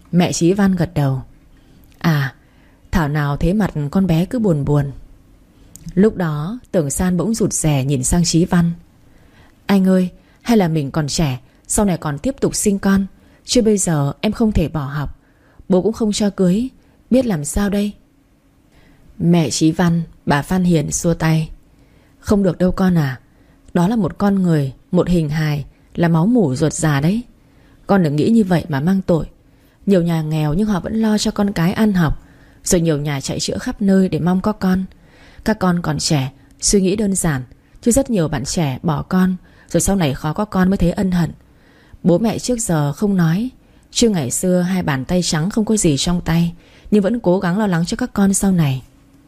Mẹ Chí Văn gật đầu. À, thảo nào thấy mặt con bé cứ buồn buồn. Lúc đó Tưởng San bỗng rụt rè nhìn sang Chí Văn. Anh ơi, hay là mình còn trẻ, sau này còn tiếp tục sinh con, chứ bây giờ em không thể bỏ học. Bố cũng không cho cưới, biết làm sao đây? Mẹ Chí Văn, bà Phan Hiền xua tay. Không được đâu con à. Đó là một con người, một hình hài, là máu mủ ruột già đấy. Con đừng nghĩ như vậy mà mang tội. Nhiều nhà nghèo nhưng họ vẫn lo cho con cái ăn học, rồi nhiều nhà chạy chữa khắp nơi để mong có con. Các con còn trẻ, suy nghĩ đơn giản, chứ rất nhiều bạn trẻ bỏ con, rồi sau này khó có con mới thấy ân hận. Bố mẹ trước giờ không nói, chứ ngày xưa hai bàn tay trắng không có gì trong tay, nhưng vẫn cố gắng lo lắng cho các con sau này.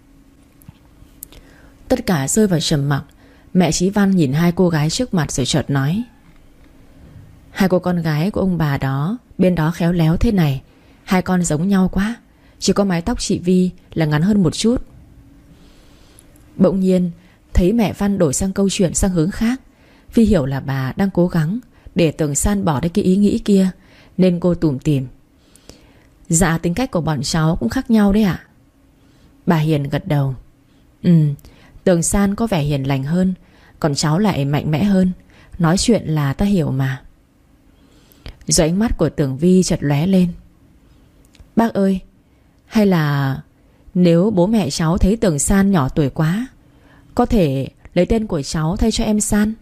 Tất cả rơi vào trầm mặc. Mẹ Chí Văn nhìn hai cô gái trước mặt rồi chợt nói. Hai cô con gái của ông bà đó bên đó khéo léo thế này, hai con giống nhau quá. Chỉ có mái tóc chị Vi là ngắn hơn một chút. Bỗng nhiên thấy mẹ Văn đổi sang câu chuyện sang hướng khác. Vi hiểu là bà đang cố gắng để Tưởng San bỏ đi cái ý nghĩ kia, nên cô tủm tỉm. Dạ, tính cách của bọn cháu cũng khác nhau đấy ạ. Bà Hiền gật đầu. Ừ, Tưởng San có vẻ hiền lành hơn, còn cháu lại mạnh mẽ hơn. Nói chuyện là ta hiểu mà. Rồi ánh mắt của Tưởng Vi chợt lóe lên. Bác ơi, hay là nếu bố mẹ cháu thấy Tưởng San nhỏ tuổi quá, có thể lấy tên của cháu thay cho em San?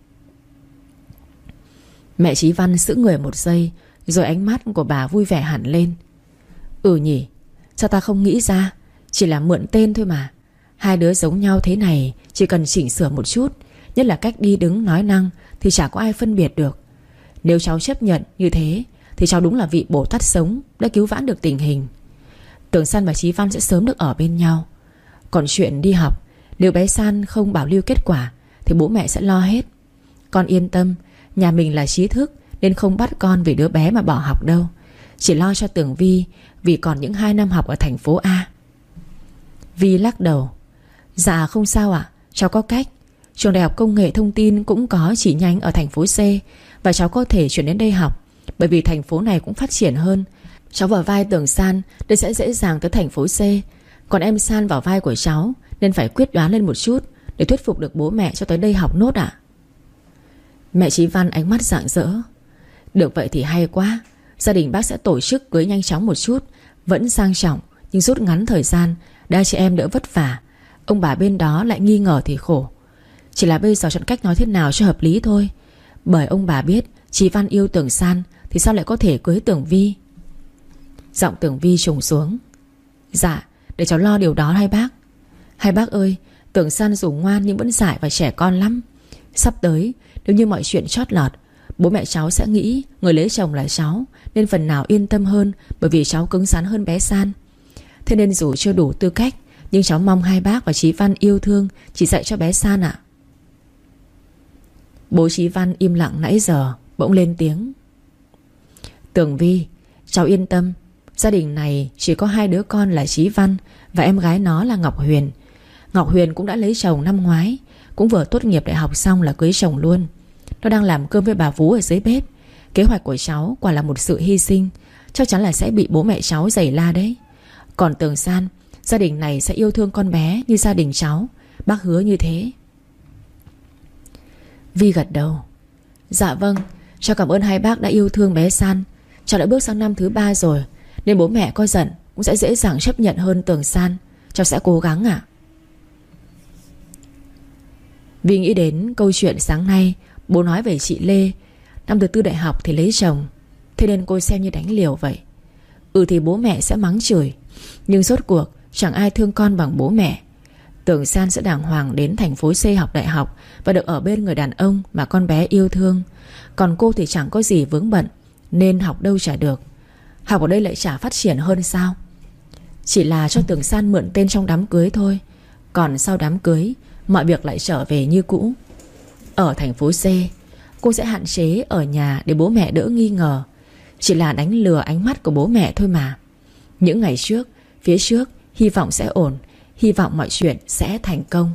Mẹ Chí Văn sững người một giây, rồi ánh mắt của bà vui vẻ hẳn lên. Ừ nhỉ, sao ta không nghĩ ra. Chỉ là mượn tên thôi mà. Hai đứa giống nhau thế này, chỉ cần chỉnh sửa một chút, nhất là cách đi đứng nói năng, thì chả có ai phân biệt được. Nếu cháu chấp nhận như thế thì cháu đúng là vị Bồ Tát sống đã cứu vãn được tình hình. Tưởng San và Chí Văn sẽ sớm được ở bên nhau. Còn chuyện đi học, nếu bé San không bảo lưu kết quả thì bố mẹ sẽ lo hết. Con yên tâm, nhà mình là trí thức, nên không bắt con vì đứa bé mà bỏ học đâu. Chỉ lo cho Tưởng Vi vì còn những hai năm học ở thành phố A. Vi lắc đầu. Dạ không sao ạ, cháu có cách. Trường Đại học Công nghệ Thông tin cũng có chỉ nhánh ở thành phố C, và cháu có thể chuyển đến đây học, bởi vì thành phố này cũng phát triển hơn. Cháu vào vai Tưởng San nên sẽ dễ dàng tới thành phố C. Còn em San vào vai của cháu, nên phải quyết đoán lên một chút để thuyết phục được bố mẹ cho tới đây học nốt ạ. Mẹ Chí Văn ánh mắt rạng rỡ. Được vậy thì hay quá. Gia đình bác sẽ tổ chức cưới nhanh chóng một chút, vẫn sang trọng nhưng rút ngắn thời gian, để chị em đỡ vất vả. Ông bà bên đó lại nghi ngờ thì khổ. Chỉ là bây giờ chọn cách nói thế nào cho hợp lý thôi. Bởi ông bà biết Chí Văn yêu Tưởng San thì sao lại có thể cưới Tưởng Vi. Giọng Tưởng Vi trùng xuống. Dạ, để cháu lo điều đó hai bác. Hai bác ơi, Tưởng San dù ngoan nhưng vẫn dại và trẻ con lắm. Sắp tới, nếu như mọi chuyện chót lọt, bố mẹ cháu sẽ nghĩ người lấy chồng là cháu, nên phần nào yên tâm hơn, bởi vì cháu cứng rắn hơn bé San. Thế nên dù chưa đủ tư cách, nhưng cháu mong hai bác và Chí Văn yêu thương chỉ dạy cho bé San ạ. Bố Chí Văn im lặng nãy giờ bỗng lên tiếng. Tưởng Vi, cháu yên tâm. Gia đình này chỉ có hai đứa con là Chí Văn và em gái nó là Ngọc Huyền. Ngọc Huyền cũng đã lấy chồng năm ngoái, cũng vừa tốt nghiệp đại học xong là cưới chồng luôn. Nó đang làm cơm với bà Vú ở dưới bếp. Kế hoạch của cháu quả là một sự hy sinh, chắc chắn là sẽ bị bố mẹ cháu giày la đấy. Còn Tưởng San, gia đình này sẽ yêu thương con bé như gia đình cháu. Bác hứa như thế. Vi gật đầu. Dạ vâng, cháu cảm ơn hai bác đã yêu thương bé San. Cháu đã bước sang năm thứ ba rồi, nên bố mẹ có giận cũng sẽ dễ dàng chấp nhận hơn Tưởng San. Cháu sẽ cố gắng ạ. Vi nghĩ đến câu chuyện sáng nay bố nói về chị Lê, năm thứ tư đại học thì lấy chồng. Thế nên cô xem như đánh liều vậy. Ừ thì bố mẹ sẽ mắng chửi, nhưng rốt cuộc chẳng ai thương con bằng bố mẹ. Tưởng San sẽ đàng hoàng đến thành phố C học đại học và được ở bên người đàn ông mà con bé yêu thương. Còn cô thì chẳng có gì vướng bận, nên học đâu chả được. Học ở đây lại chả phát triển hơn sao? Chỉ là cho Tưởng San mượn tên trong đám cưới thôi. Còn sau đám cưới, mọi việc lại trở về như cũ. Ở thành phố C, cô sẽ hạn chế ở nhà để bố mẹ đỡ nghi ngờ. Chỉ là đánh lừa ánh mắt của bố mẹ thôi mà. Những ngày trước, phía trước, hy vọng sẽ ổn, hy vọng mọi chuyện sẽ thành công.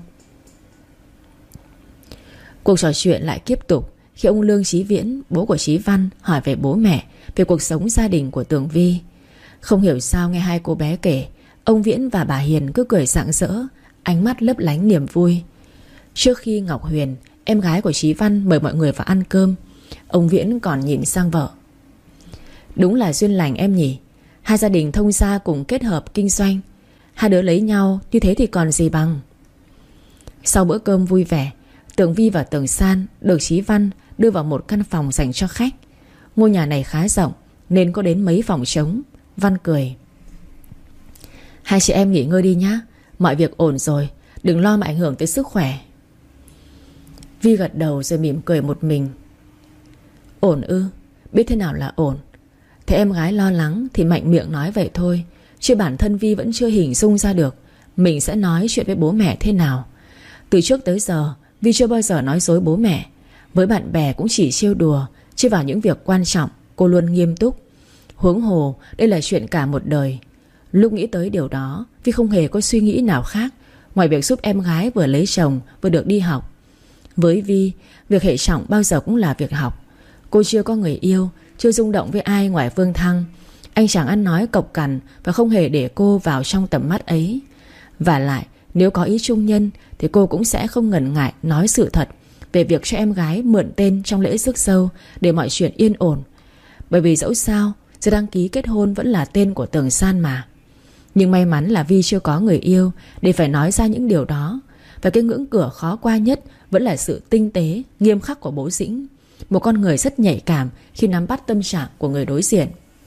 Cuộc trò chuyện lại tiếp tục khi ông Lương Chí Viễn, bố của Chí Văn, hỏi về bố mẹ, về cuộc sống gia đình của Tường Vi. Không hiểu sao nghe hai cô bé kể, ông Viễn và bà Hiền cứ cười rạng rỡ, ánh mắt lấp lánh niềm vui. Trước khi Ngọc Huyền, em gái của Chí Văn, mời mọi người vào ăn cơm, ông Viễn còn nhìn sang vợ. Đúng là duyên lành em nhỉ. Hai gia đình thông gia cùng kết hợp kinh doanh, hai đứa lấy nhau như thế thì còn gì bằng. Sau bữa cơm vui vẻ, Tường Vi và Tường San được Chí Văn đưa vào một căn phòng dành cho khách. Ngôi nhà này khá rộng nên có đến mấy phòng trống. Văn cười: Hai chị em nghỉ ngơi đi nhá, mọi việc ổn rồi, đừng lo mà ảnh hưởng tới sức khỏe. Vi gật đầu rồi mỉm cười một mình. Ổn ư? Biết thế nào là ổn? Thế em gái lo lắng thì mạnh miệng nói vậy thôi, chứ bản thân Vi vẫn chưa hình dung ra được mình sẽ nói chuyện với bố mẹ thế nào. Từ trước tới giờ Vi chưa bao giờ nói dối bố mẹ. Với bạn bè cũng chỉ trêu đùa, chứ vào những việc quan trọng cô luôn nghiêm túc. Huống hồ đây là chuyện cả một đời. Lúc nghĩ tới điều đó, Vi không hề có suy nghĩ nào khác ngoài việc giúp em gái vừa lấy chồng vừa được đi học. Với Vi, việc hệ trọng bao giờ cũng là việc học. Cô chưa có người yêu, chưa rung động với ai ngoài Vương Thăng. Anh chàng ăn nói cộc cằn và không hề để cô vào trong tầm mắt ấy. Và lại, nếu có ý trung nhân thì cô cũng sẽ không ngần ngại nói sự thật về việc cho em gái mượn tên trong lễ rước dâu để mọi chuyện yên ổn. Bởi vì dẫu sao, giấy đăng ký kết hôn vẫn là tên của Tường San mà. Nhưng may mắn là Vi chưa có người yêu để phải nói ra những điều đó. Và cái ngưỡng cửa khó qua nhất vẫn là sự tinh tế, nghiêm khắc của bố Dĩnh, một con người rất nhạy cảm khi nắm bắt tâm trạng của người đối diện.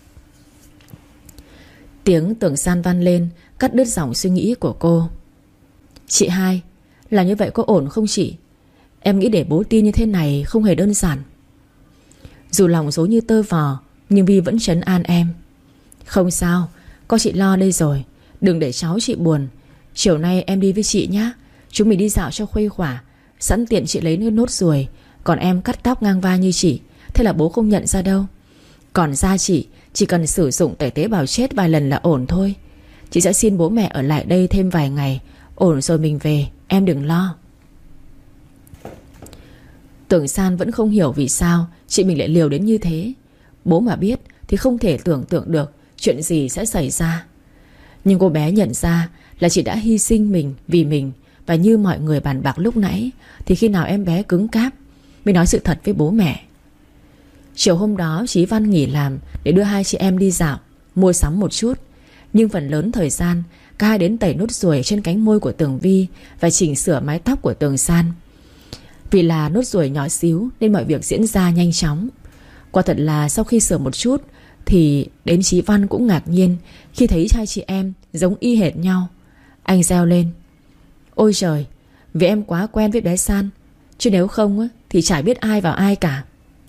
Tiếng Tường San vang lên, cắt đứt dòng suy nghĩ của cô. Chị hai, là như vậy có ổn không chị? Em nghĩ để bố tin như thế này không hề đơn giản. Dù lòng dối như tơ vò, nhưng Vi vẫn trấn an em. Không sao, có chị lo đây rồi, đừng để cháu chị buồn. Chiều nay em đi với chị nhé, chúng mình đi dạo cho khuây khỏa. Sẵn tiện chị lấy nước nốt ruồi, còn em cắt tóc ngang vai như chị, thế là bố không nhận ra đâu. Còn da chị, chỉ cần sử dụng tẩy tế bào chết vài lần là ổn thôi. Chị sẽ xin bố mẹ ở lại đây thêm vài ngày, ổn rồi mình về, em đừng lo. Tưởng San vẫn không hiểu vì sao chị mình lại liều đến như thế. Bố mà biết thì không thể tưởng tượng được chuyện gì sẽ xảy ra. Nhưng cô bé nhận ra là chị đã hy sinh mình vì mình. Và như mọi người bàn bạc lúc nãy, thì khi nào em bé cứng cáp mới nói sự thật với bố mẹ. Chiều hôm đó Chí Văn nghỉ làm để đưa hai chị em đi dạo, mua sắm một chút. Nhưng phần lớn thời gian cả hai đến tẩy nốt ruồi trên cánh môi của Tường Vi và chỉnh sửa mái tóc của Tường San. Vì là nốt ruồi nhỏ xíu nên mọi việc diễn ra nhanh chóng. Quả thật là sau khi sửa một chút thì đến Chí Văn cũng ngạc nhiên khi thấy hai chị em giống y hệt nhau. Anh reo lên: Ôi trời, vì em quá quen với bé San, chứ nếu không thì chả biết ai vào ai cả.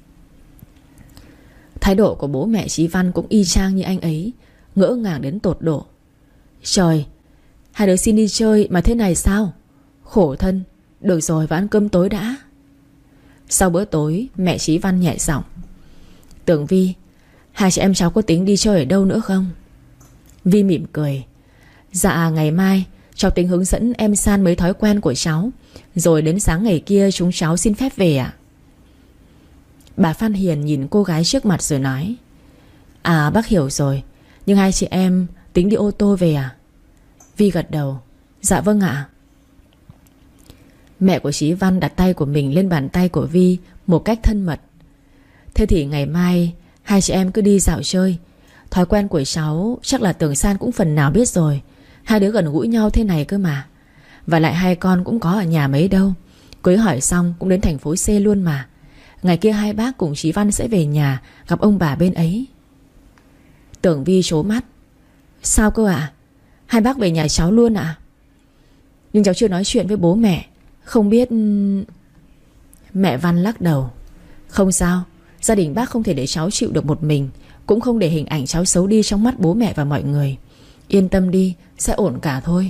Thái độ của bố mẹ Chí Văn cũng y chang như anh ấy, ngỡ ngàng đến tột độ. Trời, hai đứa xin đi chơi mà thế này sao? Khổ thân. Được rồi, vào ăn cơm tối đã. Sau bữa tối, mẹ Chí Văn nhẹ giọng: Tưởng Vi, hai chị em cháu có tính đi chơi ở đâu nữa không? Vi mỉm cười: Dạ ngày mai cháu tính hướng dẫn em San mấy thói quen của cháu, rồi đến sáng ngày kia chúng cháu xin phép về ạ. Bà Phan Hiền nhìn cô gái trước mặt rồi nói: À bác hiểu rồi, nhưng hai chị em tính đi ô tô về à? Vi gật đầu: Dạ vâng ạ. Mẹ của Chí Văn đặt tay của mình lên bàn tay của Vi một cách thân mật. Thế thì ngày mai hai chị em cứ đi dạo chơi. Thói quen của cháu chắc là Tường San cũng phần nào biết rồi. Hai đứa gần gũi nhau thế này cơ mà. Và lại hai con cũng có ở nhà mấy đâu. Cưới hỏi xong cũng đến thành phố C luôn mà. Ngày kia hai bác cùng Chí Văn sẽ về nhà gặp ông bà bên ấy. Tưởng Vi trố mắt: Sao cơ ạ? À? Hai bác về nhà cháu luôn ạ? À? Nhưng cháu chưa nói chuyện với bố mẹ, không biết... Mẹ Văn lắc đầu: Không sao, gia đình bác không thể để cháu chịu được một mình, cũng không để hình ảnh cháu xấu đi trong mắt bố mẹ và mọi người. Yên tâm đi, sẽ ổn cả thôi.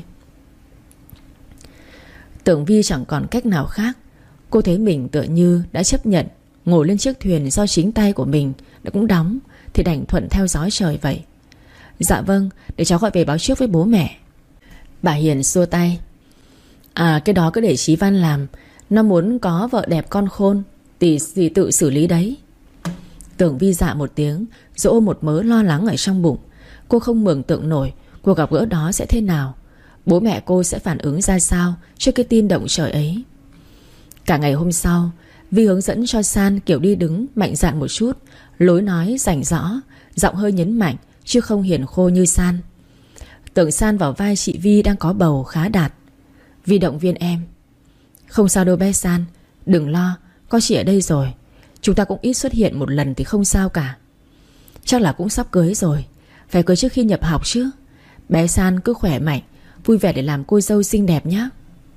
Tưởng Vi chẳng còn cách nào khác. Cô thấy mình tựa như đã chấp nhận ngồi lên chiếc thuyền do chính tay của mình đã cũng đóng, thì đành thuận theo gió trời vậy. Dạ vâng, để cháu gọi về báo trước với bố mẹ. Bà Hiền xua tay: À cái đó cứ để Chí Văn làm. Nó muốn có vợ đẹp con khôn thì, thì tự xử lý đấy. Tưởng Vi dạ một tiếng rồi ôm một mớ lo lắng ở trong bụng. Cô Cô không mường tượng nổi cuộc gặp gỡ đó sẽ thế nào, bố mẹ cô sẽ phản ứng ra sao trước cái tin động trời ấy. Cả ngày hôm sau, Vi hướng dẫn cho San kiểu đi đứng mạnh dạn một chút, lối nói rành rõ, giọng hơi nhấn mạnh chứ không hiền khô như San. Tưởng San vào vai chị Vi đang có bầu khá đạt. Vi động viên em: "Không sao đâu bé San, đừng lo, có chị ở đây rồi. Chúng ta cũng ít xuất hiện một lần thì không sao cả. Chắc là cũng sắp cưới rồi, phải cưới trước khi nhập học chứ. Bé San cứ khỏe mạnh, vui vẻ để làm cô dâu xinh đẹp nhé."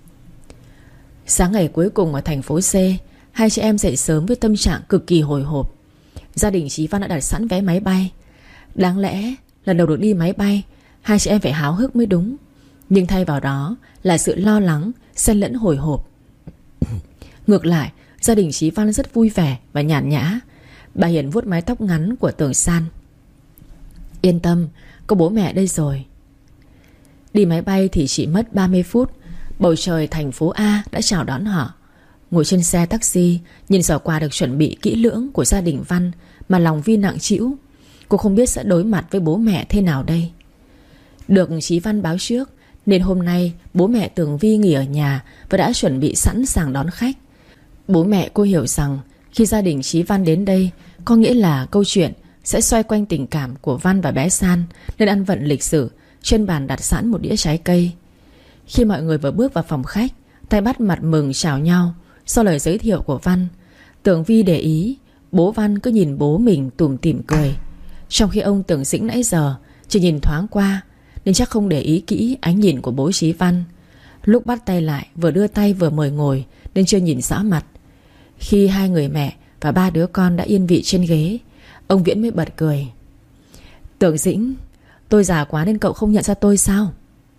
Sáng ngày cuối cùng ở thành phố C, hai chị em dậy sớm với tâm trạng cực kỳ hồi hộp. Gia đình Chí Văn đã đặt sẵn vé máy bay. Đáng lẽ lần đầu được đi máy bay, hai chị em phải háo hức mới đúng. Nhưng thay vào đó là sự lo lắng xen lẫn hồi hộp. Ngược lại, gia đình Chí Văn rất vui vẻ và nhàn nhã. Bà Hiền vuốt mái tóc ngắn của Tường San: "Yên tâm, có bố mẹ đây rồi." Đi máy bay thì chỉ mất ba mươi phút. Bầu trời thành phố A đã chào đón họ. Ngồi trên xe taxi, nhìn giỏ quà được chuẩn bị kỹ lưỡng của gia đình Văn mà lòng Vi nặng trĩu. Cô không biết sẽ đối mặt với bố mẹ thế nào đây. Được Chí Văn báo trước nên hôm nay bố mẹ Tường Vi nghỉ ở nhà và đã chuẩn bị sẵn sàng đón khách. Bố mẹ cô hiểu rằng khi gia đình Chí Văn đến đây có nghĩa là câu chuyện sẽ xoay quanh tình cảm của Văn và bé San, nên ăn vận lịch sử. Trên bàn đặt sẵn một đĩa trái cây. Khi mọi người vừa bước vào phòng khách, tay bắt mặt mừng chào nhau. Sau lời giới thiệu của Văn, Tường Vi để ý bố Văn cứ nhìn bố mình tủm tỉm cười, trong khi ông Tường Dĩnh nãy giờ chỉ nhìn thoáng qua, nên chắc không để ý kỹ ánh nhìn của bố Chí Văn. Lúc bắt tay lại, vừa đưa tay vừa mời ngồi nên chưa nhìn rõ mặt. Khi hai người mẹ và ba đứa con đã yên vị trên ghế, ông Viễn mới bật cười: "Tường Dĩnh, tôi già quá nên cậu không nhận ra tôi sao?"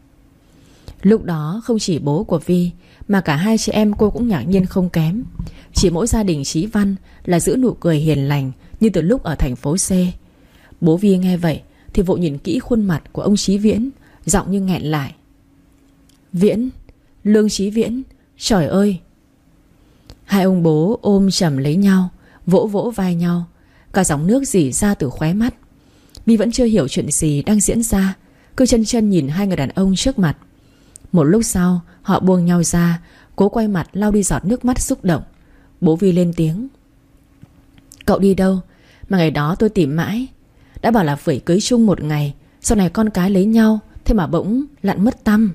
Lúc đó không chỉ bố của Vi mà cả hai chị em cô cũng ngạc nhiên không kém. Chỉ mỗi gia đình Chí Văn là giữ nụ cười hiền lành như từ lúc ở thành phố C. Bố Vi nghe vậy thì vội nhìn kỹ khuôn mặt của ông Chí Viễn, giọng như nghẹn lại: "Viễn, Lương Chí Viễn, trời ơi!" Hai ông bố ôm chầm lấy nhau, vỗ vỗ vai nhau, cả dòng nước rỉ ra từ khóe mắt. Vi vẫn chưa hiểu chuyện gì đang diễn ra, cứ chân chân nhìn hai người đàn ông trước mặt. Một lúc sau họ buông nhau ra, cố quay mặt lau đi giọt nước mắt xúc động. Bố Vi lên tiếng: "Cậu đi đâu mà ngày đó tôi tìm mãi? Đã bảo là phải cưới chung một ngày, sau này con cái lấy nhau, thế mà bỗng lặn mất tăm."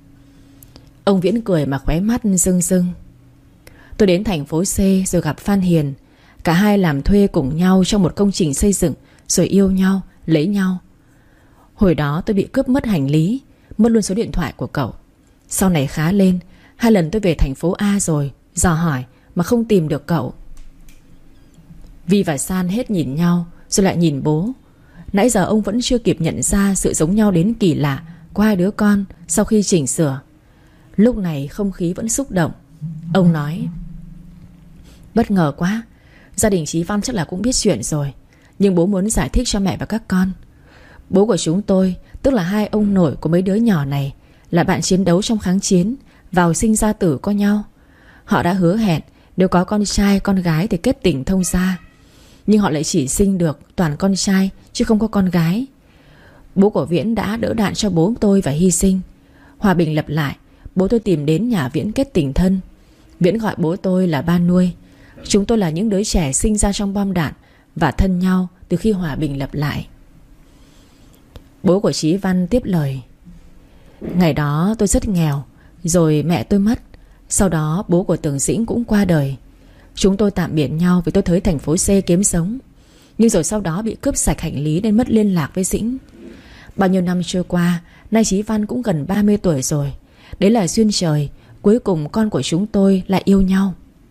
Ông Viễn cười mà khóe mắt rưng rưng: "Tôi đến thành phố C rồi gặp Phan Hiền. Cả hai làm thuê cùng nhau trong một công trình xây dựng, rồi yêu nhau, lấy nhau. Hồi đó tôi bị cướp mất hành lý, mất luôn số điện thoại của cậu. Sau này khá lên, hai lần tôi về thành phố A rồi, dò hỏi mà không tìm được cậu." Vi và San hết nhìn nhau rồi lại nhìn bố. Nãy giờ ông vẫn chưa kịp nhận ra sự giống nhau đến kỳ lạ của hai đứa con sau khi chỉnh sửa. Lúc này không khí vẫn xúc động. Ông nói: "Bất ngờ quá. Gia đình Chí Văn chắc là cũng biết chuyện rồi, nhưng bố muốn giải thích cho mẹ và các con. Bố của chúng tôi, tức là hai ông nội của mấy đứa nhỏ này, là bạn chiến đấu trong kháng chiến, vào sinh ra tử có nhau. Họ đã hứa hẹn nếu có con trai con gái thì kết tình thông gia, nhưng họ lại chỉ sinh được toàn con trai chứ không có con gái. Bố của Viễn đã đỡ đạn cho bố tôi và hy sinh. Hòa bình lập lại, bố tôi tìm đến nhà Viễn kết tình thân. Viễn gọi bố tôi là ba nuôi. Chúng tôi là những đứa trẻ sinh ra trong bom đạn và thân nhau từ khi hòa bình lập lại." Bố của Chí Văn tiếp lời: "Ngày đó tôi rất nghèo, rồi mẹ tôi mất. Sau đó bố của Tường Dĩnh cũng qua đời. Chúng tôi tạm biệt nhau vì tôi tới thành phố C kiếm sống. Nhưng rồi sau đó bị cướp sạch hành lý nên mất liên lạc với Dĩnh. Bao nhiêu năm trôi qua, nay Chí Văn cũng gần ba mươi tuổi rồi. Đấy là duyên trời, cuối cùng con của chúng tôi lại yêu nhau."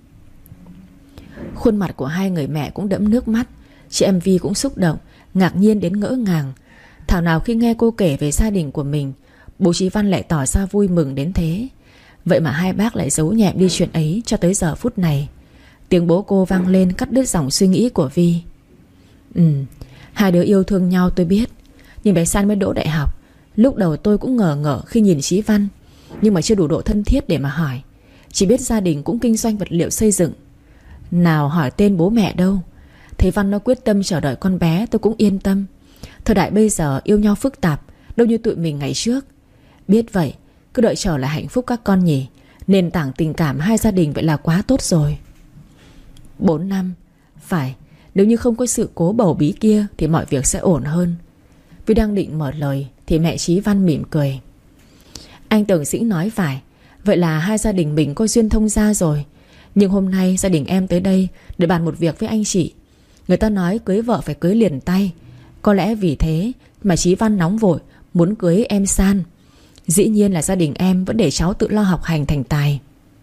Khuôn mặt của hai người mẹ cũng đẫm nước mắt. Chị em Vi cũng xúc động, ngạc nhiên đến ngỡ ngàng. Thảo nào khi nghe cô kể về gia đình của mình, bố Chí Văn lại tỏ ra vui mừng đến thế. Vậy mà hai bác lại giấu nhẹm đi chuyện ấy cho tới giờ phút này. Tiếng bố cô vang lên cắt đứt dòng suy nghĩ của Vi. Ừ, hai đứa yêu thương nhau tôi biết, nhưng bé San mới đỗ đại học. Lúc đầu tôi cũng ngờ ngợ khi nhìn Chí Văn, nhưng mà chưa đủ độ thân thiết để mà hỏi. Chỉ biết gia đình cũng kinh doanh vật liệu xây dựng, nào hỏi tên bố mẹ đâu. Thấy Văn nó quyết tâm chờ đợi con bé tôi cũng yên tâm. Thời đại bây giờ yêu nhau phức tạp, đâu như tụi mình ngày trước. Biết vậy, cứ đợi chờ là hạnh phúc các con nhỉ. Nền tảng tình cảm hai gia đình vậy là quá tốt rồi. Bốn năm. Phải, nếu như không có sự cố bầu bí kia thì mọi việc sẽ ổn hơn. Vi đang định mở lời thì mẹ Chí Văn mỉm cười. Anh Tưởng Dĩnh nói phải. Vậy là hai gia đình mình có duyên thông gia rồi. Nhưng hôm nay gia đình em tới đây để bàn một việc với anh chị. Người ta nói cưới vợ phải cưới liền tay. Có lẽ vì thế mà Chí Văn nóng vội muốn cưới em San. Dĩ nhiên là gia đình em vẫn để cháu tự lo học hành thành tài.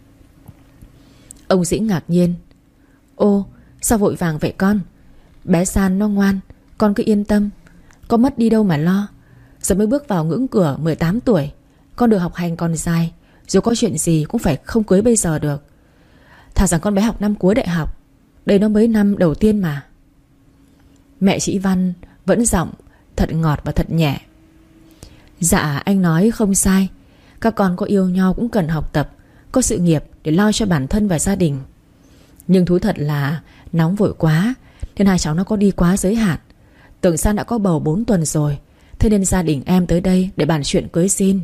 Ông Dĩnh ngạc nhiên. Ô, sao vội vàng vậy con? Bé San nó ngoan, con cứ yên tâm. Có mất đi đâu mà lo. Giờ mới bước vào ngưỡng cửa mười tám tuổi. Con được học hành còn dài. Dù có chuyện gì cũng phải không cưới bây giờ được. Thà rằng con bé học năm cuối đại học. Đây nó mới năm đầu tiên mà. Mẹ chị Văn vẫn giọng thật ngọt và thật nhẹ. Dạ anh nói không sai. Các con có yêu nhau cũng cần học tập, có sự nghiệp để lo cho bản thân và gia đình. Nhưng thú thật là nóng vội quá, nên hai cháu nó có đi quá giới hạn. Tưởng San đã có bầu bốn tuần rồi. Thế nên gia đình em tới đây để bàn chuyện cưới xin.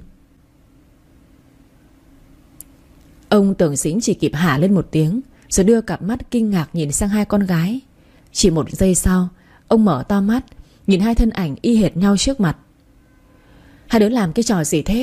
Ông Tưởng Dĩnh chỉ kịp hả lên một tiếng, rồi đưa cặp mắt kinh ngạc nhìn sang hai con gái. Chỉ một giây sau, ông mở to mắt, nhìn hai thân ảnh y hệt nhau trước mặt. Hai đứa làm cái trò gì thế?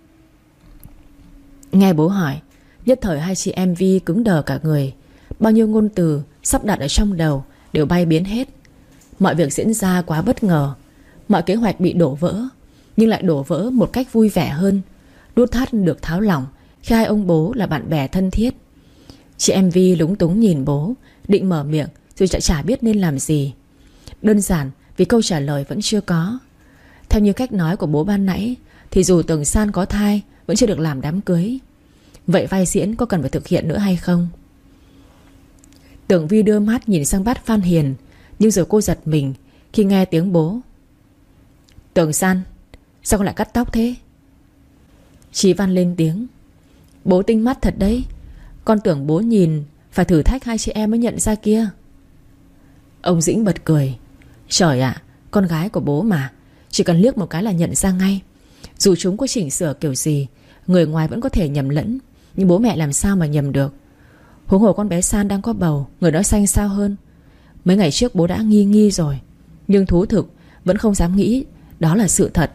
Nghe bố hỏi, nhất thời hai chị em Vi cứng đờ cả người. Bao nhiêu ngôn từ sắp đặt ở trong đầu đều bay biến hết. Mọi việc diễn ra quá bất ngờ. Mọi kế hoạch bị đổ vỡ, nhưng lại đổ vỡ một cách vui vẻ hơn. Nút thắt được tháo lỏng khi hai ông bố là bạn bè thân thiết. Chị em Vi lúng túng nhìn bố, định mở miệng rồi chả, chả biết nên làm gì. Đơn giản vì câu trả lời vẫn chưa có. Theo như cách nói của bố ban nãy thì dù Tường San có thai vẫn chưa được làm đám cưới. Vậy vai diễn có cần phải thực hiện nữa hay không? Tưởng Vi đưa mắt nhìn sang bát Phan Hiền, nhưng rồi cô giật mình khi nghe tiếng bố. Tường San, sao con lại cắt tóc thế? Chí Văn lên tiếng. Bố tinh mắt thật đấy. Con tưởng bố nhìn phải thử thách hai chị em mới nhận ra kia. Ông Dĩnh bật cười. Trời ạ, con gái của bố mà, chỉ cần liếc một cái là nhận ra ngay. Dù chúng có chỉnh sửa kiểu gì, người ngoài vẫn có thể nhầm lẫn, nhưng bố mẹ làm sao mà nhầm được. Huống hồ con bé San đang có bầu, người đó xanh sao hơn. Mấy ngày trước bố đã nghi nghi rồi, nhưng thú thực vẫn không dám nghĩ đó là sự thật.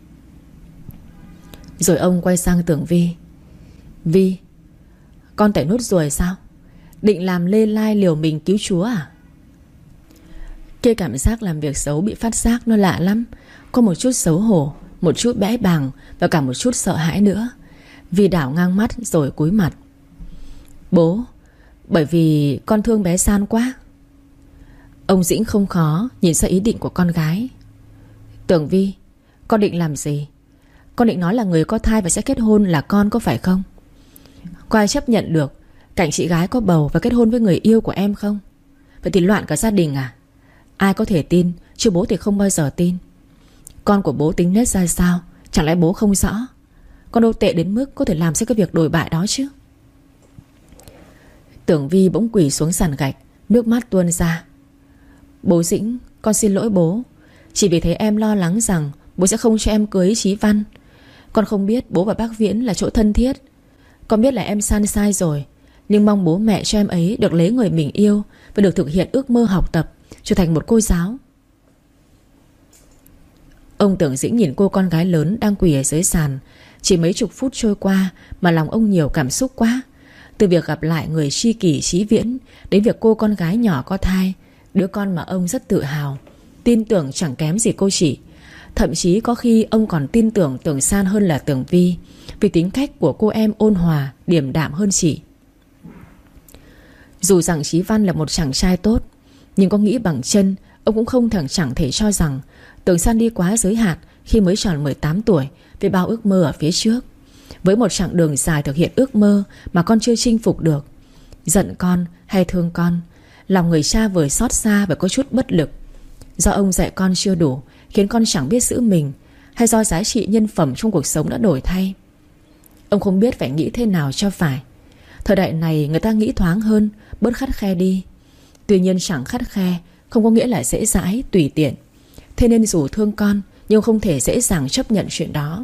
Rồi ông quay sang Tưởng Vi. Vi, con tẩy nốt ruồi sao? Định làm lê lai liều mình cứu chúa à? Cái cảm giác làm việc xấu bị phát giác nó lạ lắm. Có một chút xấu hổ, một chút bẽ bàng và cả một chút sợ hãi nữa. Vi đảo ngang mắt rồi cúi mặt. Bố, bởi vì con thương bé San quá. Ông Dĩnh không khó nhìn ra ý định của con gái. Tưởng Vi, con định làm gì? Con định nói là người có thai và sẽ kết hôn là con có phải không? Có ai chấp nhận được cảnh chị gái có bầu và kết hôn với người yêu của em không? Vậy thì loạn cả gia đình à? Ai có thể tin, chứ bố thì không bao giờ tin. Con của bố tính nết ra sao, chẳng lẽ bố không rõ? Con đâu tệ đến mức có thể làm ra cái việc đồi bại đó chứ. Tưởng Vi bỗng quỳ xuống sàn gạch, nước mắt tuôn ra. Bố Dĩnh, con xin lỗi bố. Chỉ vì thế em lo lắng rằng bố sẽ không cho em cưới Chí Văn. Con không biết bố và bác Viễn là chỗ thân thiết. Con biết là em San sai rồi, nhưng mong bố mẹ cho em ấy được lấy người mình yêu và được thực hiện ước mơ học tập, trở thành một cô giáo. Ông Tưởng Dĩnh nhìn cô con gái lớn đang quỳ ở dưới sàn. Chỉ mấy chục phút trôi qua mà lòng ông nhiều cảm xúc quá. Từ việc gặp lại người tri kỷ Chí Viễn đến việc cô con gái nhỏ có thai, đứa con mà ông rất tự hào, tin tưởng chẳng kém gì cô chị. Thậm chí có khi ông còn tin tưởng Tường San hơn là Tường Vi, vì tính cách của cô em ôn hòa, điềm đạm hơn chị. Dù rằng Chí Văn là một chàng trai tốt, nhưng có nghĩ bằng chân, ông cũng không thẳng chẳng thể cho rằng Tường San đi quá giới hạn khi mới tròn mười tám tuổi, với bao ước mơ ở phía trước. Với một chặng đường dài thực hiện ước mơ mà con chưa chinh phục được. Giận con hay thương con, lòng người cha vừa xót xa và có chút bất lực. Do ông dạy con chưa đủ, khiến con chẳng biết giữ mình, hay do giá trị nhân phẩm trong cuộc sống đã đổi thay. Ông không biết phải nghĩ thế nào cho phải. Thời đại này người ta nghĩ thoáng hơn, bớt khắt khe đi. Tuy nhiên chẳng khắt khe không có nghĩa là dễ dãi, tùy tiện. Thế nên dù thương con nhưng không thể dễ dàng chấp nhận chuyện đó.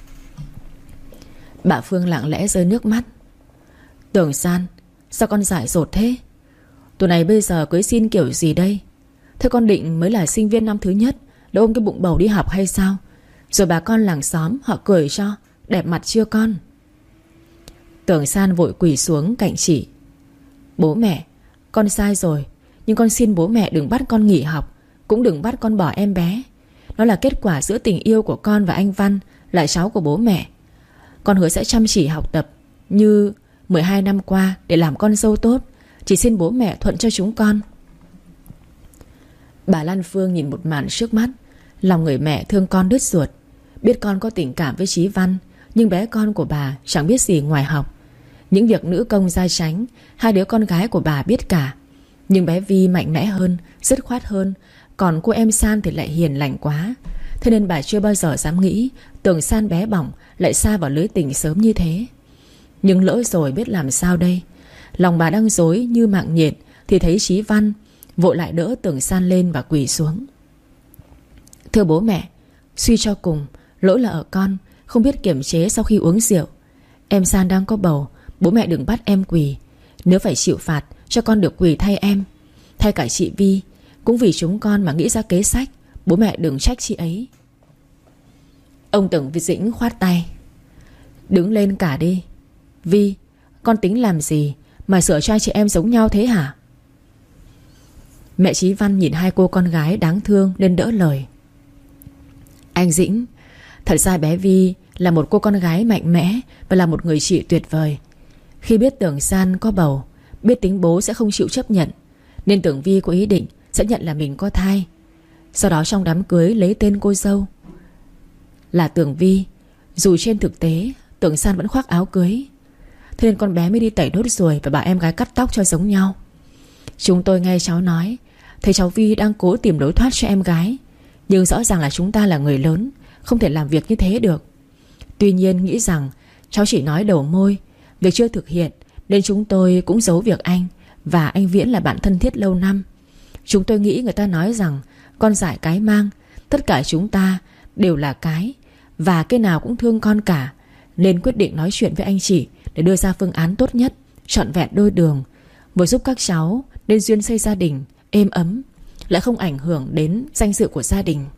Bà Phương lặng lẽ rơi nước mắt. Tưởng San, sao con dại dột thế? Tụi này bây giờ cưới xin kiểu gì đây? Thế con định mới là sinh viên năm thứ nhất đã ôm cái bụng bầu đi học hay sao? Rồi bà con làng xóm họ cười cho. Đẹp mặt chưa con? Tưởng San vội quỳ xuống cạnh chị. Bố mẹ, con sai rồi, nhưng con xin bố mẹ đừng bắt con nghỉ học, cũng đừng bắt con bỏ em bé. Nó là kết quả giữa tình yêu của con và anh Văn, là cháu của bố mẹ. Con hứa sẽ chăm chỉ học tập như mười hai năm qua để làm con dâu tốt. Chỉ xin bố mẹ thuận cho chúng con. Bà Lan Phương nhìn một màn trước mắt, lòng người mẹ thương con đứt ruột. Biết con có tình cảm với Chí Văn, nhưng bé con của bà chẳng biết gì ngoài học. Những việc nữ công gia chánh, hai đứa con gái của bà biết cả. Nhưng bé Vi mạnh mẽ hơn, dứt khoát hơn. Còn cô em San thì lại hiền lành quá. Thế nên bà chưa bao giờ dám nghĩ Tưởng San bé bỏng lại sa vào lưới tình sớm như thế. Nhưng lỡ rồi biết làm sao đây. Lòng bà đang rối như mạng nhện thì thấy Chí Văn vội lại đỡ Tưởng San lên và quỳ xuống. Thưa bố mẹ, suy cho cùng lỗi là ở con, không biết kiềm chế sau khi uống rượu. Em San đang có bầu, bố mẹ đừng bắt em quỳ. Nếu phải chịu phạt, cho con được quỳ thay em, thay cả chị Vi. Cũng vì chúng con mà nghĩ ra kế sách, bố mẹ đừng trách chị ấy. Ông Tưởng Dĩnh khoát tay. Đứng lên cả đi. Vi, con tính làm gì mà sửa cho chị em giống nhau thế hả? Mẹ Chí Văn nhìn hai cô con gái đáng thương lên đỡ lời. Anh Dĩnh, thật ra bé Vi là một cô con gái mạnh mẽ và là một người chị tuyệt vời. Khi biết Tưởng San có bầu, biết tính bố sẽ không chịu chấp nhận, nên Tưởng Vi có ý định sẽ nhận là mình có thai. Sau đó trong đám cưới lấy tên cô dâu là Tưởng Vi. Dù trên thực tế Tưởng San vẫn khoác áo cưới. Thế nên con bé mới đi tẩy đốt ruồi và bảo em gái cắt tóc cho giống nhau. Chúng tôi nghe cháu nói, thấy cháu Vi đang cố tìm lối thoát cho em gái. Nhưng rõ ràng là chúng ta là người lớn, không thể làm việc như thế được. Tuy nhiên nghĩ rằng cháu chỉ nói đầu môi, việc chưa thực hiện, nên chúng tôi cũng giấu việc anh và anh Viễn là bạn thân thiết lâu năm. Chúng tôi nghĩ người ta nói rằng con dại cái mang, tất cả chúng ta đều là cái, và cái nào cũng thương con cả. Nên quyết định nói chuyện với anh chị để đưa ra phương án tốt nhất, trọn vẹn đôi đường, vừa giúp các cháu nên duyên xây gia đình êm ấm, lại không ảnh hưởng đến danh dự của gia đình.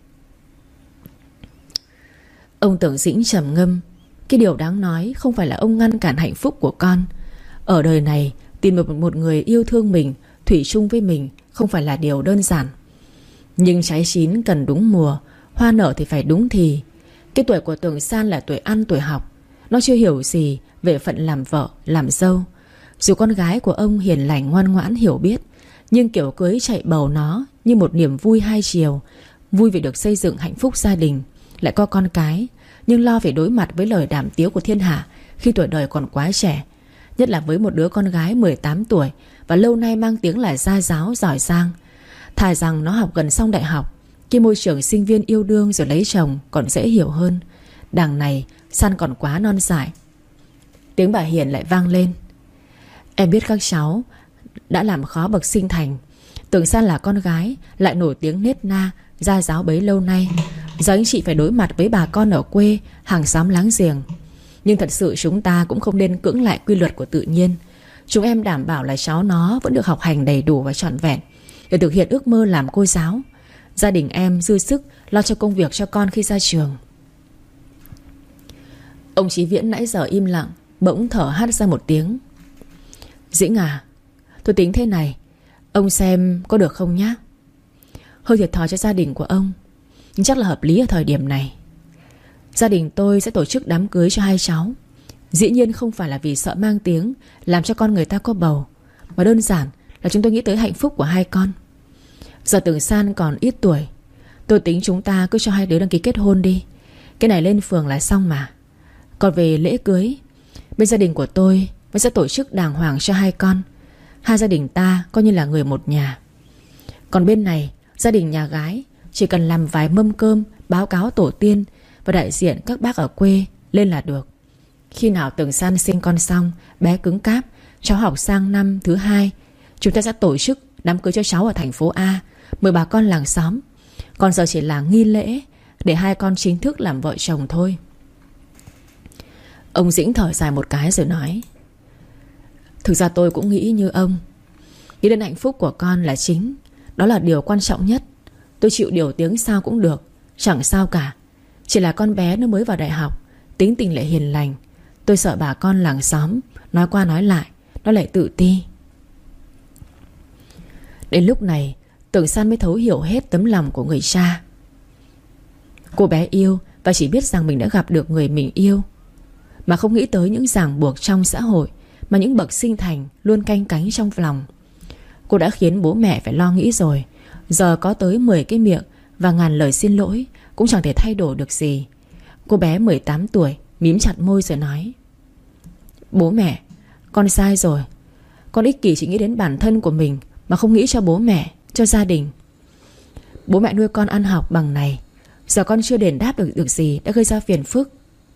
Ông Tưởng Dĩnh trầm ngâm. Cái điều đáng nói không phải là ông ngăn cản hạnh phúc của con. Ở đời này tìm được một người yêu thương mình, thủy chung với mình không phải là điều đơn giản. Nhưng trái chín cần đúng mùa, hoa nở thì phải đúng thì. Cái tuổi của Tưởng San là tuổi ăn tuổi học. Nó chưa hiểu gì về phận làm vợ, làm dâu. Dù con gái của ông hiền lành ngoan ngoãn hiểu biết, nhưng kiểu cưới chạy bầu nó như một niềm vui hai chiều. Vui vì được xây dựng hạnh phúc gia đình, lại có con cái, nhưng lo phải đối mặt với lời đàm tiếu của thiên hạ khi tuổi đời còn quá trẻ. Nhất là với một đứa con gái mười tám tuổi và lâu nay mang tiếng là gia giáo giỏi giang. Thà rằng nó học gần xong đại học, cái môi trường sinh viên yêu đương rồi lấy chồng còn dễ hiểu hơn. Đằng này San còn quá non dại. Tiếng bà Hiền lại vang lên. Em biết các cháu đã làm khó bậc sinh thành. Tưởng San là con gái, lại nổi tiếng nết na, gia giáo bấy lâu nay. Giờ anh chị phải đối mặt với bà con ở quê, hàng xóm láng giềng. Nhưng thật sự chúng ta cũng không nên cưỡng lại quy luật của tự nhiên. Chúng em đảm bảo là cháu nó vẫn được học hành đầy đủ và trọn vẹn để thực hiện ước mơ làm cô giáo. Gia đình em dư sức lo cho công việc cho con khi ra trường. Ông Chí Viễn nãy giờ im lặng, bỗng thở hắt ra một tiếng. Dĩnh à, tôi tính thế này, ông xem có được không nhá. Hơi thiệt thòi cho gia đình của ông, nhưng chắc là hợp lý ở thời điểm này. Gia đình tôi sẽ tổ chức đám cưới cho hai cháu. Dĩ nhiên không phải là vì sợ mang tiếng làm cho con người ta có bầu, mà đơn giản là chúng tôi nghĩ tới hạnh phúc của hai con. Giờ Tưởng San còn ít tuổi, tôi tính chúng ta cứ cho hai đứa đăng ký kết hôn đi. Cái này lên phường là xong mà. Còn về lễ cưới, bên gia đình của tôi mới sẽ tổ chức đàng hoàng cho hai con. Hai gia đình ta coi như là người một nhà. Còn bên này, gia đình nhà gái chỉ cần làm vài mâm cơm, báo cáo tổ tiên và đại diện các bác ở quê lên là được. Khi nào Tưởng San sinh con xong, bé cứng cáp, cháu học sang năm thứ hai, chúng ta sẽ tổ chức đám cưới cho cháu ở thành phố A, mời bà con làng xóm. Còn giờ chỉ là nghi lễ để hai con chính thức làm vợ chồng thôi. Ông Dĩnh thở dài một cái rồi nói: Thực ra tôi cũng nghĩ như ông. Nghĩ đến hạnh phúc của con là chính. Đó là điều quan trọng nhất. Tôi chịu điều tiếng sao cũng được, chẳng sao cả. Chỉ là con bé nó mới vào đại học, tính tình lại hiền lành. Tôi sợ bà con làng xóm nói qua nói lại nó lại tự ti. Đến lúc này Tưởng San mới thấu hiểu hết tấm lòng của người cha. Cô bé yêu và chỉ biết rằng mình đã gặp được người mình yêu, mà không nghĩ tới những ràng buộc trong xã hội mà những bậc sinh thành luôn canh cánh trong lòng. Cô đã khiến bố mẹ phải lo nghĩ rồi. Giờ có tới mười cái miệng và ngàn lời xin lỗi cũng chẳng thể thay đổi được gì. Cô bé mười tám tuổi mím chặt môi rồi nói: Bố mẹ, con sai rồi. Con ích kỷ chỉ nghĩ đến bản thân của mình mà không nghĩ cho bố mẹ, cho gia đình. Bố mẹ nuôi con ăn học bằng này, giờ con chưa đền đáp được được gì đã gây ra phiền phức.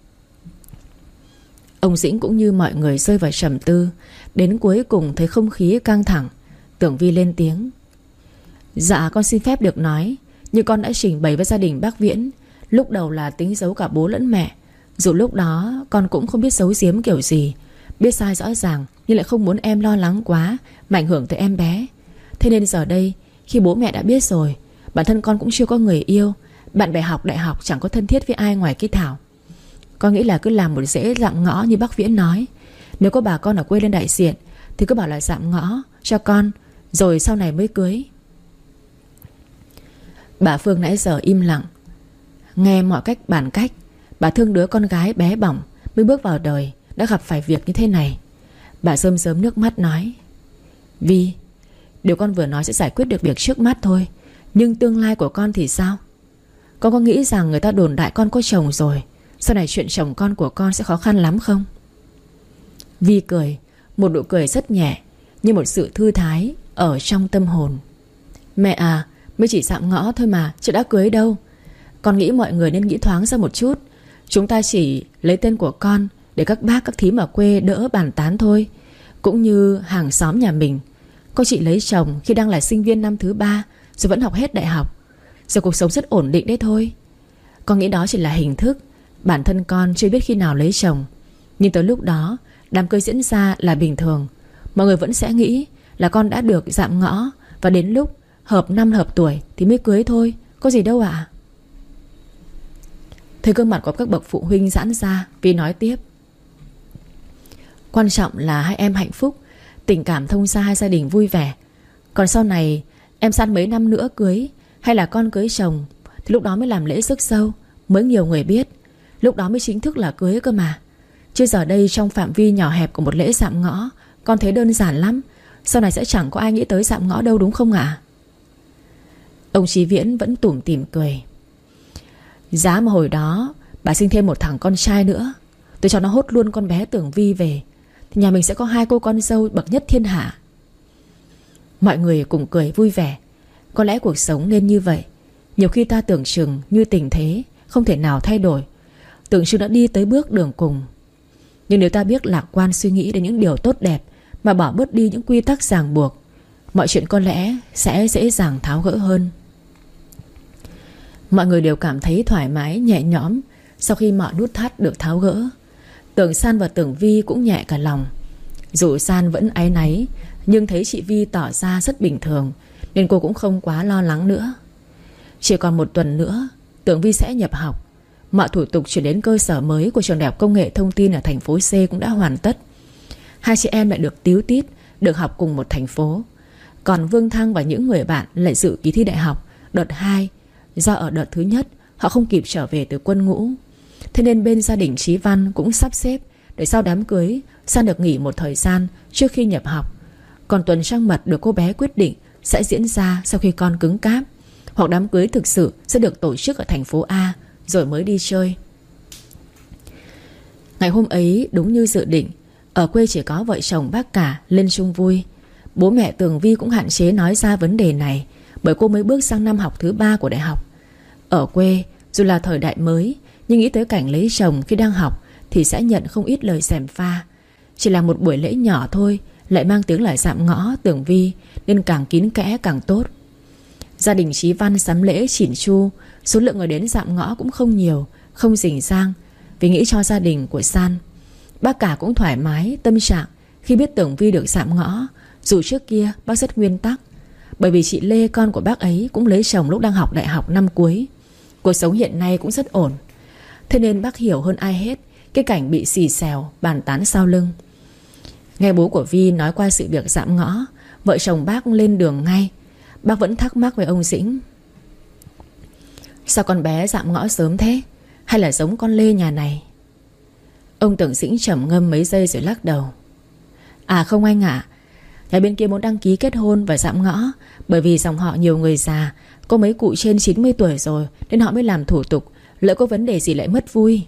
Ông Dĩnh cũng như mọi người rơi vào trầm tư. Đến cuối cùng thấy không khí căng thẳng, Tưởng Vi lên tiếng: Dạ con xin phép được nói. Như con đã trình bày với gia đình bác Viễn, lúc đầu là tính giấu cả bố lẫn mẹ. Dù lúc đó con cũng không biết giấu giếm kiểu gì, biết sai rõ ràng nhưng lại không muốn em lo lắng quá mà ảnh hưởng tới em bé. Thế nên giờ đây khi bố mẹ đã biết rồi, bản thân con cũng chưa có người yêu, bạn bè học đại học chẳng có thân thiết với ai ngoài cái Thảo. Con nghĩ là cứ làm một dễ dạm ngõ như bác Viễn nói. Nếu có bà con ở quê lên đại diện thì cứ bảo là dạm ngõ cho con, rồi sau này mới cưới. Bà Phương nãy giờ im lặng, nghe mọi cách bàn cách. Bà thương đứa con gái bé bỏng mới bước vào đời đã gặp phải việc như thế này. Bà rơm rớm nước mắt nói: Vi, điều con vừa nói sẽ giải quyết được việc trước mắt thôi, nhưng tương lai của con thì sao? Con có nghĩ rằng người ta đồn đại con có chồng rồi, sau này chuyện chồng con của con sẽ khó khăn lắm không? Vi cười, một nụ cười rất nhẹ, như một sự thư thái ở trong tâm hồn. Mẹ à, mới chỉ dạm ngõ thôi mà, chứ đã cưới đâu. Con nghĩ mọi người nên nghĩ thoáng ra một chút. Chúng ta chỉ lấy tên của con để các bác các thím ở quê đỡ bàn tán thôi. Cũng như hàng xóm nhà mình, có chị lấy chồng khi đang là sinh viên năm thứ ba, rồi vẫn học hết đại học, giờ cuộc sống rất ổn định đấy thôi. Con nghĩ đó chỉ là hình thức. Bản thân con chưa biết khi nào lấy chồng, nhưng tới lúc đó đám cưới diễn ra là bình thường. Mọi người vẫn sẽ nghĩ là con đã được dạm ngõ, và đến lúc hợp năm hợp tuổi thì mới cưới thôi, có gì đâu ạ. à? Thấy gương mặt của các bậc phụ huynh giãn ra, Vi nói tiếp: Quan trọng là hai em hạnh phúc, tình cảm thông gia, hai gia đình vui vẻ. Còn sau này em săn mấy năm nữa cưới, hay là con cưới chồng, thì lúc đó mới làm lễ rước dâu, mới nhiều người biết. Lúc đó mới chính thức là cưới cơ mà. Chứ giờ đây trong phạm vi nhỏ hẹp của một lễ dạm ngõ, con thấy đơn giản lắm. Sau này sẽ chẳng có ai nghĩ tới dạm ngõ đâu, đúng không ạ? à? Ông Chí Viễn vẫn tủm tỉm cười: Giá mà hồi đó bà sinh thêm một thằng con trai nữa, tôi cho nó hốt luôn con bé Tưởng Vi về, thì nhà mình sẽ có hai cô con dâu bậc nhất thiên hạ. Mọi người cùng cười vui vẻ. Có lẽ cuộc sống nên như vậy. Nhiều khi ta tưởng chừng như tình thế không thể nào thay đổi, tưởng chừng đã đi tới bước đường cùng. Nhưng nếu ta biết lạc quan suy nghĩ đến những điều tốt đẹp, mà bỏ bớt đi những quy tắc ràng buộc, mọi chuyện có lẽ sẽ dễ dàng tháo gỡ hơn. Mọi người đều cảm thấy thoải mái, nhẹ nhõm sau khi mọi nút thắt được tháo gỡ. Tưởng San và Tưởng Vi cũng nhẹ cả lòng. Dù San vẫn áy náy, nhưng thấy chị Vi tỏ ra rất bình thường, nên cô cũng không quá lo lắng nữa. Chỉ còn một tuần nữa Tưởng Vi sẽ nhập học. Mọi thủ tục chuyển đến cơ sở mới của trường Đại học Công nghệ Thông tin ở thành phố C cũng đã hoàn tất. Hai chị em lại được tíu tít được học cùng một thành phố. Còn Vương Thăng và những người bạn lại dự kỳ thi đại học đợt hai, do ở đợt thứ nhất họ không kịp trở về từ quân ngũ. Thế nên bên gia đình Chí Văn cũng sắp xếp để sau đám cưới San được nghỉ một thời gian trước khi nhập học. Còn tuần trăng mật được cô bé quyết định sẽ diễn ra sau khi con cứng cáp, hoặc đám cưới thực sự sẽ được tổ chức ở thành phố A rồi mới đi chơi. Ngày hôm ấy đúng như dự định, ở quê chỉ có vợ chồng bác cả lên chung vui. Bố mẹ Tường Vi cũng hạn chế nói ra vấn đề này, bởi cô mới bước sang năm học thứ ba của đại học. Ở quê dù là thời đại mới, nhưng nghĩ tới cảnh lấy chồng khi đang học thì sẽ nhận không ít lời gièm pha. Chỉ là một buổi lễ nhỏ thôi, lại mang tiếng là dạm ngõ Tường Vi, nên càng kín kẽ càng tốt. Gia đình Chí Văn sắm lễ chỉn chu. Số lượng người đến dạm ngõ cũng không nhiều, không rình rang, vì nghĩ cho gia đình của San. Bác cả cũng thoải mái tâm trạng khi biết Tưởng Vi được dạm ngõ. Dù trước kia bác rất nguyên tắc, bởi vì chị Lê, con của bác ấy, cũng lấy chồng lúc đang học đại học năm cuối. Cuộc sống hiện nay cũng rất ổn. Thế nên bác hiểu hơn ai hết cái cảnh bị xì xèo bàn tán sau lưng. Nghe bố của Vi nói qua sự việc dạm ngõ, vợ chồng bác lên đường ngay. Bác vẫn thắc mắc với ông Dĩnh: sao con bé dạm ngõ sớm thế? Hay là giống con Lê nhà này? Ông Tưởng Dĩnh trầm ngâm mấy giây rồi lắc đầu: À không anh ạ, nhà bên kia muốn đăng ký kết hôn và dạm ngõ, bởi vì dòng họ nhiều người già, có mấy cụ trên chín mươi tuổi rồi, nên họ mới làm thủ tục, lỡ có vấn đề gì lại mất vui.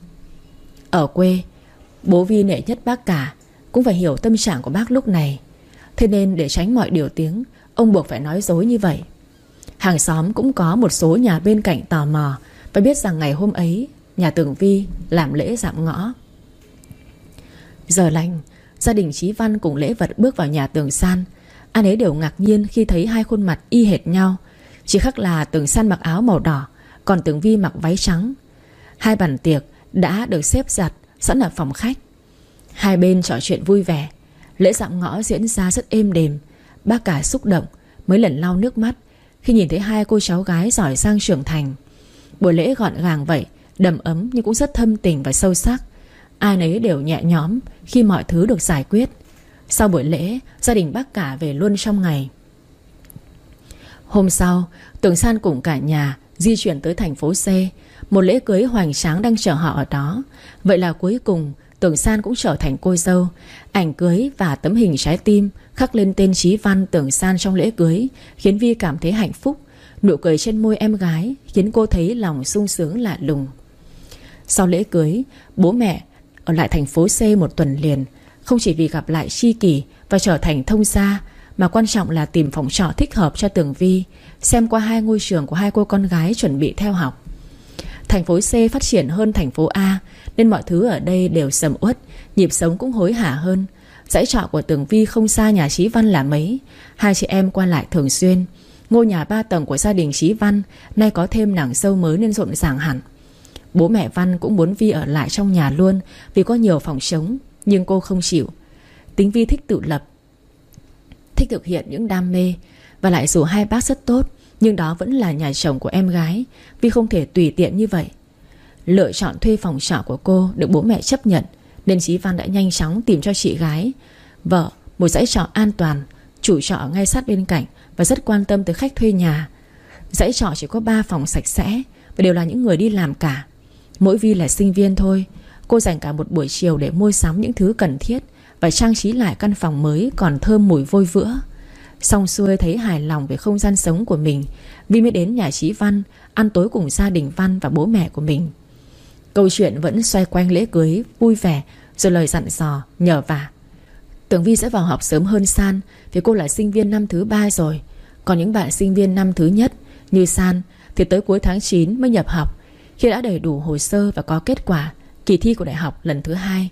Ở quê, bố Vi nể nhất bác cả, cũng phải hiểu tâm trạng của bác lúc này. Thế nên để tránh mọi điều tiếng, ông buộc phải nói dối như vậy. Hàng xóm cũng có một số nhà bên cạnh tò mò và biết rằng ngày hôm ấy nhà Tường Vi làm lễ dạm ngõ. Giờ lành, gia đình Chí Văn cùng lễ vật bước vào nhà Tường San. Ai ấy đều ngạc nhiên khi thấy hai khuôn mặt y hệt nhau, chỉ khác là Tường San mặc áo màu đỏ, còn Tường Vi mặc váy trắng. Hai bàn tiệc đã được xếp giặt sẵn ở phòng khách. Hai bên trò chuyện vui vẻ. Lễ dạm ngõ diễn ra rất êm đềm. Bác cả xúc động, mấy lần lau nước mắt khi nhìn thấy hai cô cháu gái giỏi giang trưởng thành. Buổi lễ gọn gàng vậy, đầm ấm nhưng cũng rất thâm tình và sâu sắc. Ai nấy đều nhẹ nhõm khi mọi thứ được giải quyết. Sau buổi lễ, gia đình bác cả về luôn trong ngày. Hôm sau, Tường San cùng cả nhà di chuyển tới thành phố C. Một lễ cưới hoành tráng đang chờ họ ở đó. Vậy là cuối cùng Tường San cũng trở thành cô dâu. Ảnh cưới và tấm hình trái tim khắc lên tên Chí Văn Tường San trong lễ cưới khiến Vi cảm thấy hạnh phúc. Nụ cười trên môi em gái khiến cô thấy lòng sung sướng lạ lùng. Sau lễ cưới, bố mẹ ở lại thành phố C một tuần liền, không chỉ vì gặp lại tri kỷ và trở thành thông gia, mà quan trọng là tìm phòng trọ thích hợp cho Tường Vi, xem qua hai ngôi trường của hai cô con gái chuẩn bị theo học. Thành phố C phát triển hơn thành phố A, nên mọi thứ ở đây đều sầm uất, nhịp sống cũng hối hả hơn. Dãy trọ của Tường Vi không xa nhà Chí Văn là mấy, hai chị em qua lại thường xuyên. Ngôi nhà ba tầng của gia đình Chí Văn nay có thêm nàng dâu mới nên rộn ràng hẳn. Bố mẹ Văn cũng muốn Vi ở lại trong nhà luôn vì có nhiều phòng trống, nhưng cô không chịu. Tính Vi thích tự lập, thích thực hiện những đam mê, và lại dù hai bác rất tốt, nhưng đó vẫn là nhà chồng của em gái. Vi không thể tùy tiện như vậy. Lựa chọn thuê phòng trọ của cô được bố mẹ chấp nhận, nên Chí Văn đã nhanh chóng tìm cho chị gái vợ một dãy trọ an toàn. Chủ trọ ngay sát bên cạnh và rất quan tâm tới khách thuê nhà. Dãy trọ chỉ có ba phòng sạch sẽ và đều là những người đi làm cả. Mỗi Vi là sinh viên thôi. Cô dành cả một buổi chiều để mua sắm những thứ cần thiết và trang trí lại căn phòng mới còn thơm mùi vôi vữa. Xong xuôi thấy hài lòng về không gian sống của mình, Vi mới đến nhà Chí Văn ăn tối cùng gia đình Văn và bố mẹ của mình. Câu chuyện vẫn xoay quanh lễ cưới vui vẻ, rồi lời dặn dò nhờ vả. Tưởng Vi sẽ vào học sớm hơn San vì cô là sinh viên năm thứ ba rồi. Còn những bạn sinh viên năm thứ nhất như San thì tới cuối tháng chín mới nhập học, khi đã đầy đủ hồ sơ và có kết quả kỳ thi của đại học lần thứ hai.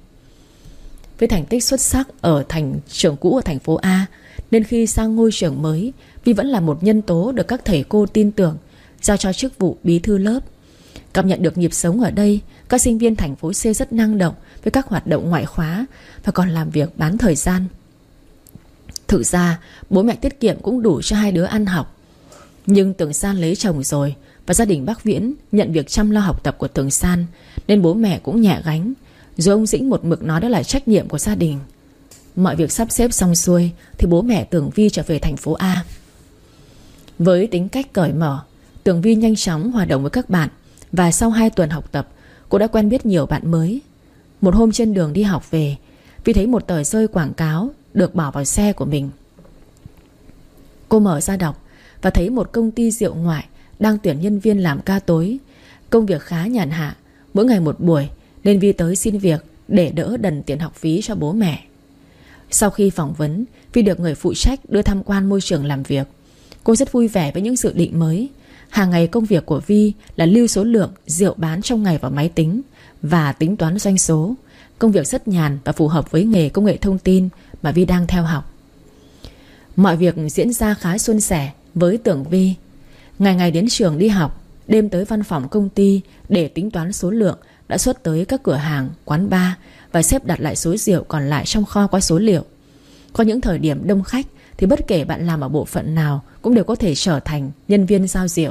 Với thành tích xuất sắc ở thành trường cũ ở thành phố A, nên khi sang ngôi trường mới, Vi vẫn là một nhân tố được các thầy cô tin tưởng, giao cho chức vụ bí thư lớp. Cảm nhận được nhịp sống ở đây, các sinh viên thành phố C rất năng động với các hoạt động ngoại khóa và còn làm việc bán thời gian. Thực ra bố mẹ tiết kiệm cũng đủ cho hai đứa ăn học. Nhưng Tường San lấy chồng rồi, và gia đình bác Viễn nhận việc chăm lo học tập của Tường San, nên bố mẹ cũng nhẹ gánh. Rồi ông Dĩnh một mực nói đó là trách nhiệm của gia đình. Mọi việc sắp xếp xong xuôi thì bố mẹ Tường Vi trở về thành phố A. Với tính cách cởi mở, Tường Vi nhanh chóng hòa đồng với các bạn, và sau hai tuần học tập, cô đã quen biết nhiều bạn mới. Một hôm trên đường đi học về, Vi thấy một tờ rơi quảng cáo được bỏ vào xe của mình. Cô mở ra đọc và thấy một công ty rượu ngoại đang tuyển nhân viên làm ca tối. Công việc khá nhàn hạ, mỗi ngày một buổi, nên Vi tới xin việc để đỡ đần tiền học phí cho bố mẹ. Sau khi phỏng vấn, Vi được người phụ trách đưa tham quan môi trường làm việc. Cô rất vui vẻ với những dự định mới. Hàng ngày công việc của Vi là lưu số lượng rượu bán trong ngày vào máy tính và tính toán doanh số. Công việc rất nhàn và phù hợp với nghề công nghệ thông tin mà Vi đang theo học. Mọi việc diễn ra khá suôn sẻ với Tưởng Vi. Ngày ngày đến trường đi học, đêm tới văn phòng công ty để tính toán số lượng, đã xuất tới các cửa hàng, quán bar và xếp đặt lại số rượu còn lại trong kho qua số liệu. Có những thời điểm đông khách thì bất kể bạn làm ở bộ phận nào cũng đều có thể trở thành nhân viên giao rượu.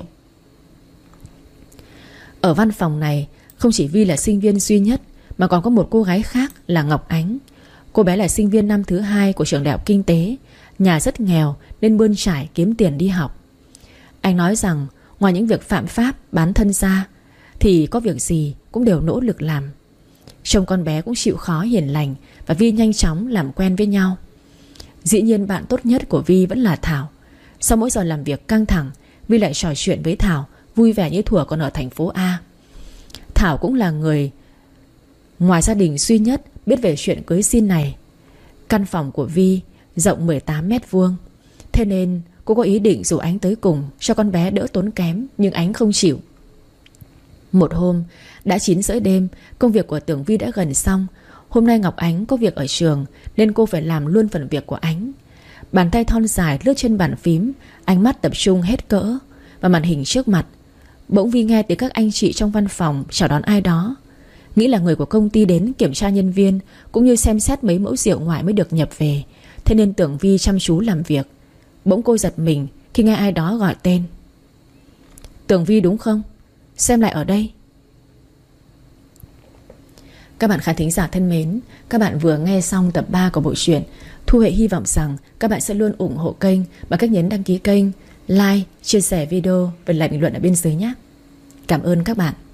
Ở văn phòng này, không chỉ Vi là sinh viên duy nhất mà còn có một cô gái khác là Ngọc Ánh. Cô bé là sinh viên năm thứ hai của trường đại học kinh tế, nhà rất nghèo nên bươn trải kiếm tiền đi học. Anh nói rằng ngoài những việc phạm pháp bán thân ra thì có việc gì cũng đều nỗ lực làm. Trông con bé cũng chịu khó hiền lành và Vi nhanh chóng làm quen với nhau. Dĩ nhiên bạn tốt nhất của Vi vẫn là Thảo. Sau mỗi giờ làm việc căng thẳng, Vi lại trò chuyện với Thảo vui vẻ như thuở còn ở thành phố A. Thảo cũng là người ngoài gia đình duy nhất biết về chuyện cưới xin này. Căn phòng của Vi rộng mười tám mét vuông, thế nên cô có ý định rủ Ánh tới cùng cho con bé đỡ tốn kém, nhưng Ánh không chịu. Một hôm đã chín rưỡi đêm, công việc của Tưởng Vi đã gần xong. Hôm nay Ngọc Ánh có việc ở trường nên cô phải làm luôn phần việc của Ánh. Bàn tay thon dài lướt trên bàn phím, ánh mắt tập trung hết cỡ vào màn hình trước mặt. Bỗng Vi nghe tiếng các anh chị trong văn phòng chào đón ai đó. Nghĩ là người của công ty đến kiểm tra nhân viên cũng như xem xét mấy mẫu rượu ngoại mới được nhập về, thế nên Tưởng Vi chăm chú làm việc. Bỗng cô giật mình khi nghe ai đó gọi tên. Tưởng Vi đúng không? Xem lại ở đây. Các bạn khán thính giả thân mến, các bạn vừa nghe xong tập ba của bộ truyện. Thu Huệ hy vọng rằng các bạn sẽ luôn ủng hộ kênh bằng cách nhấn đăng ký kênh, like, chia sẻ video và lại bình luận ở bên dưới nhé. Cảm ơn các bạn.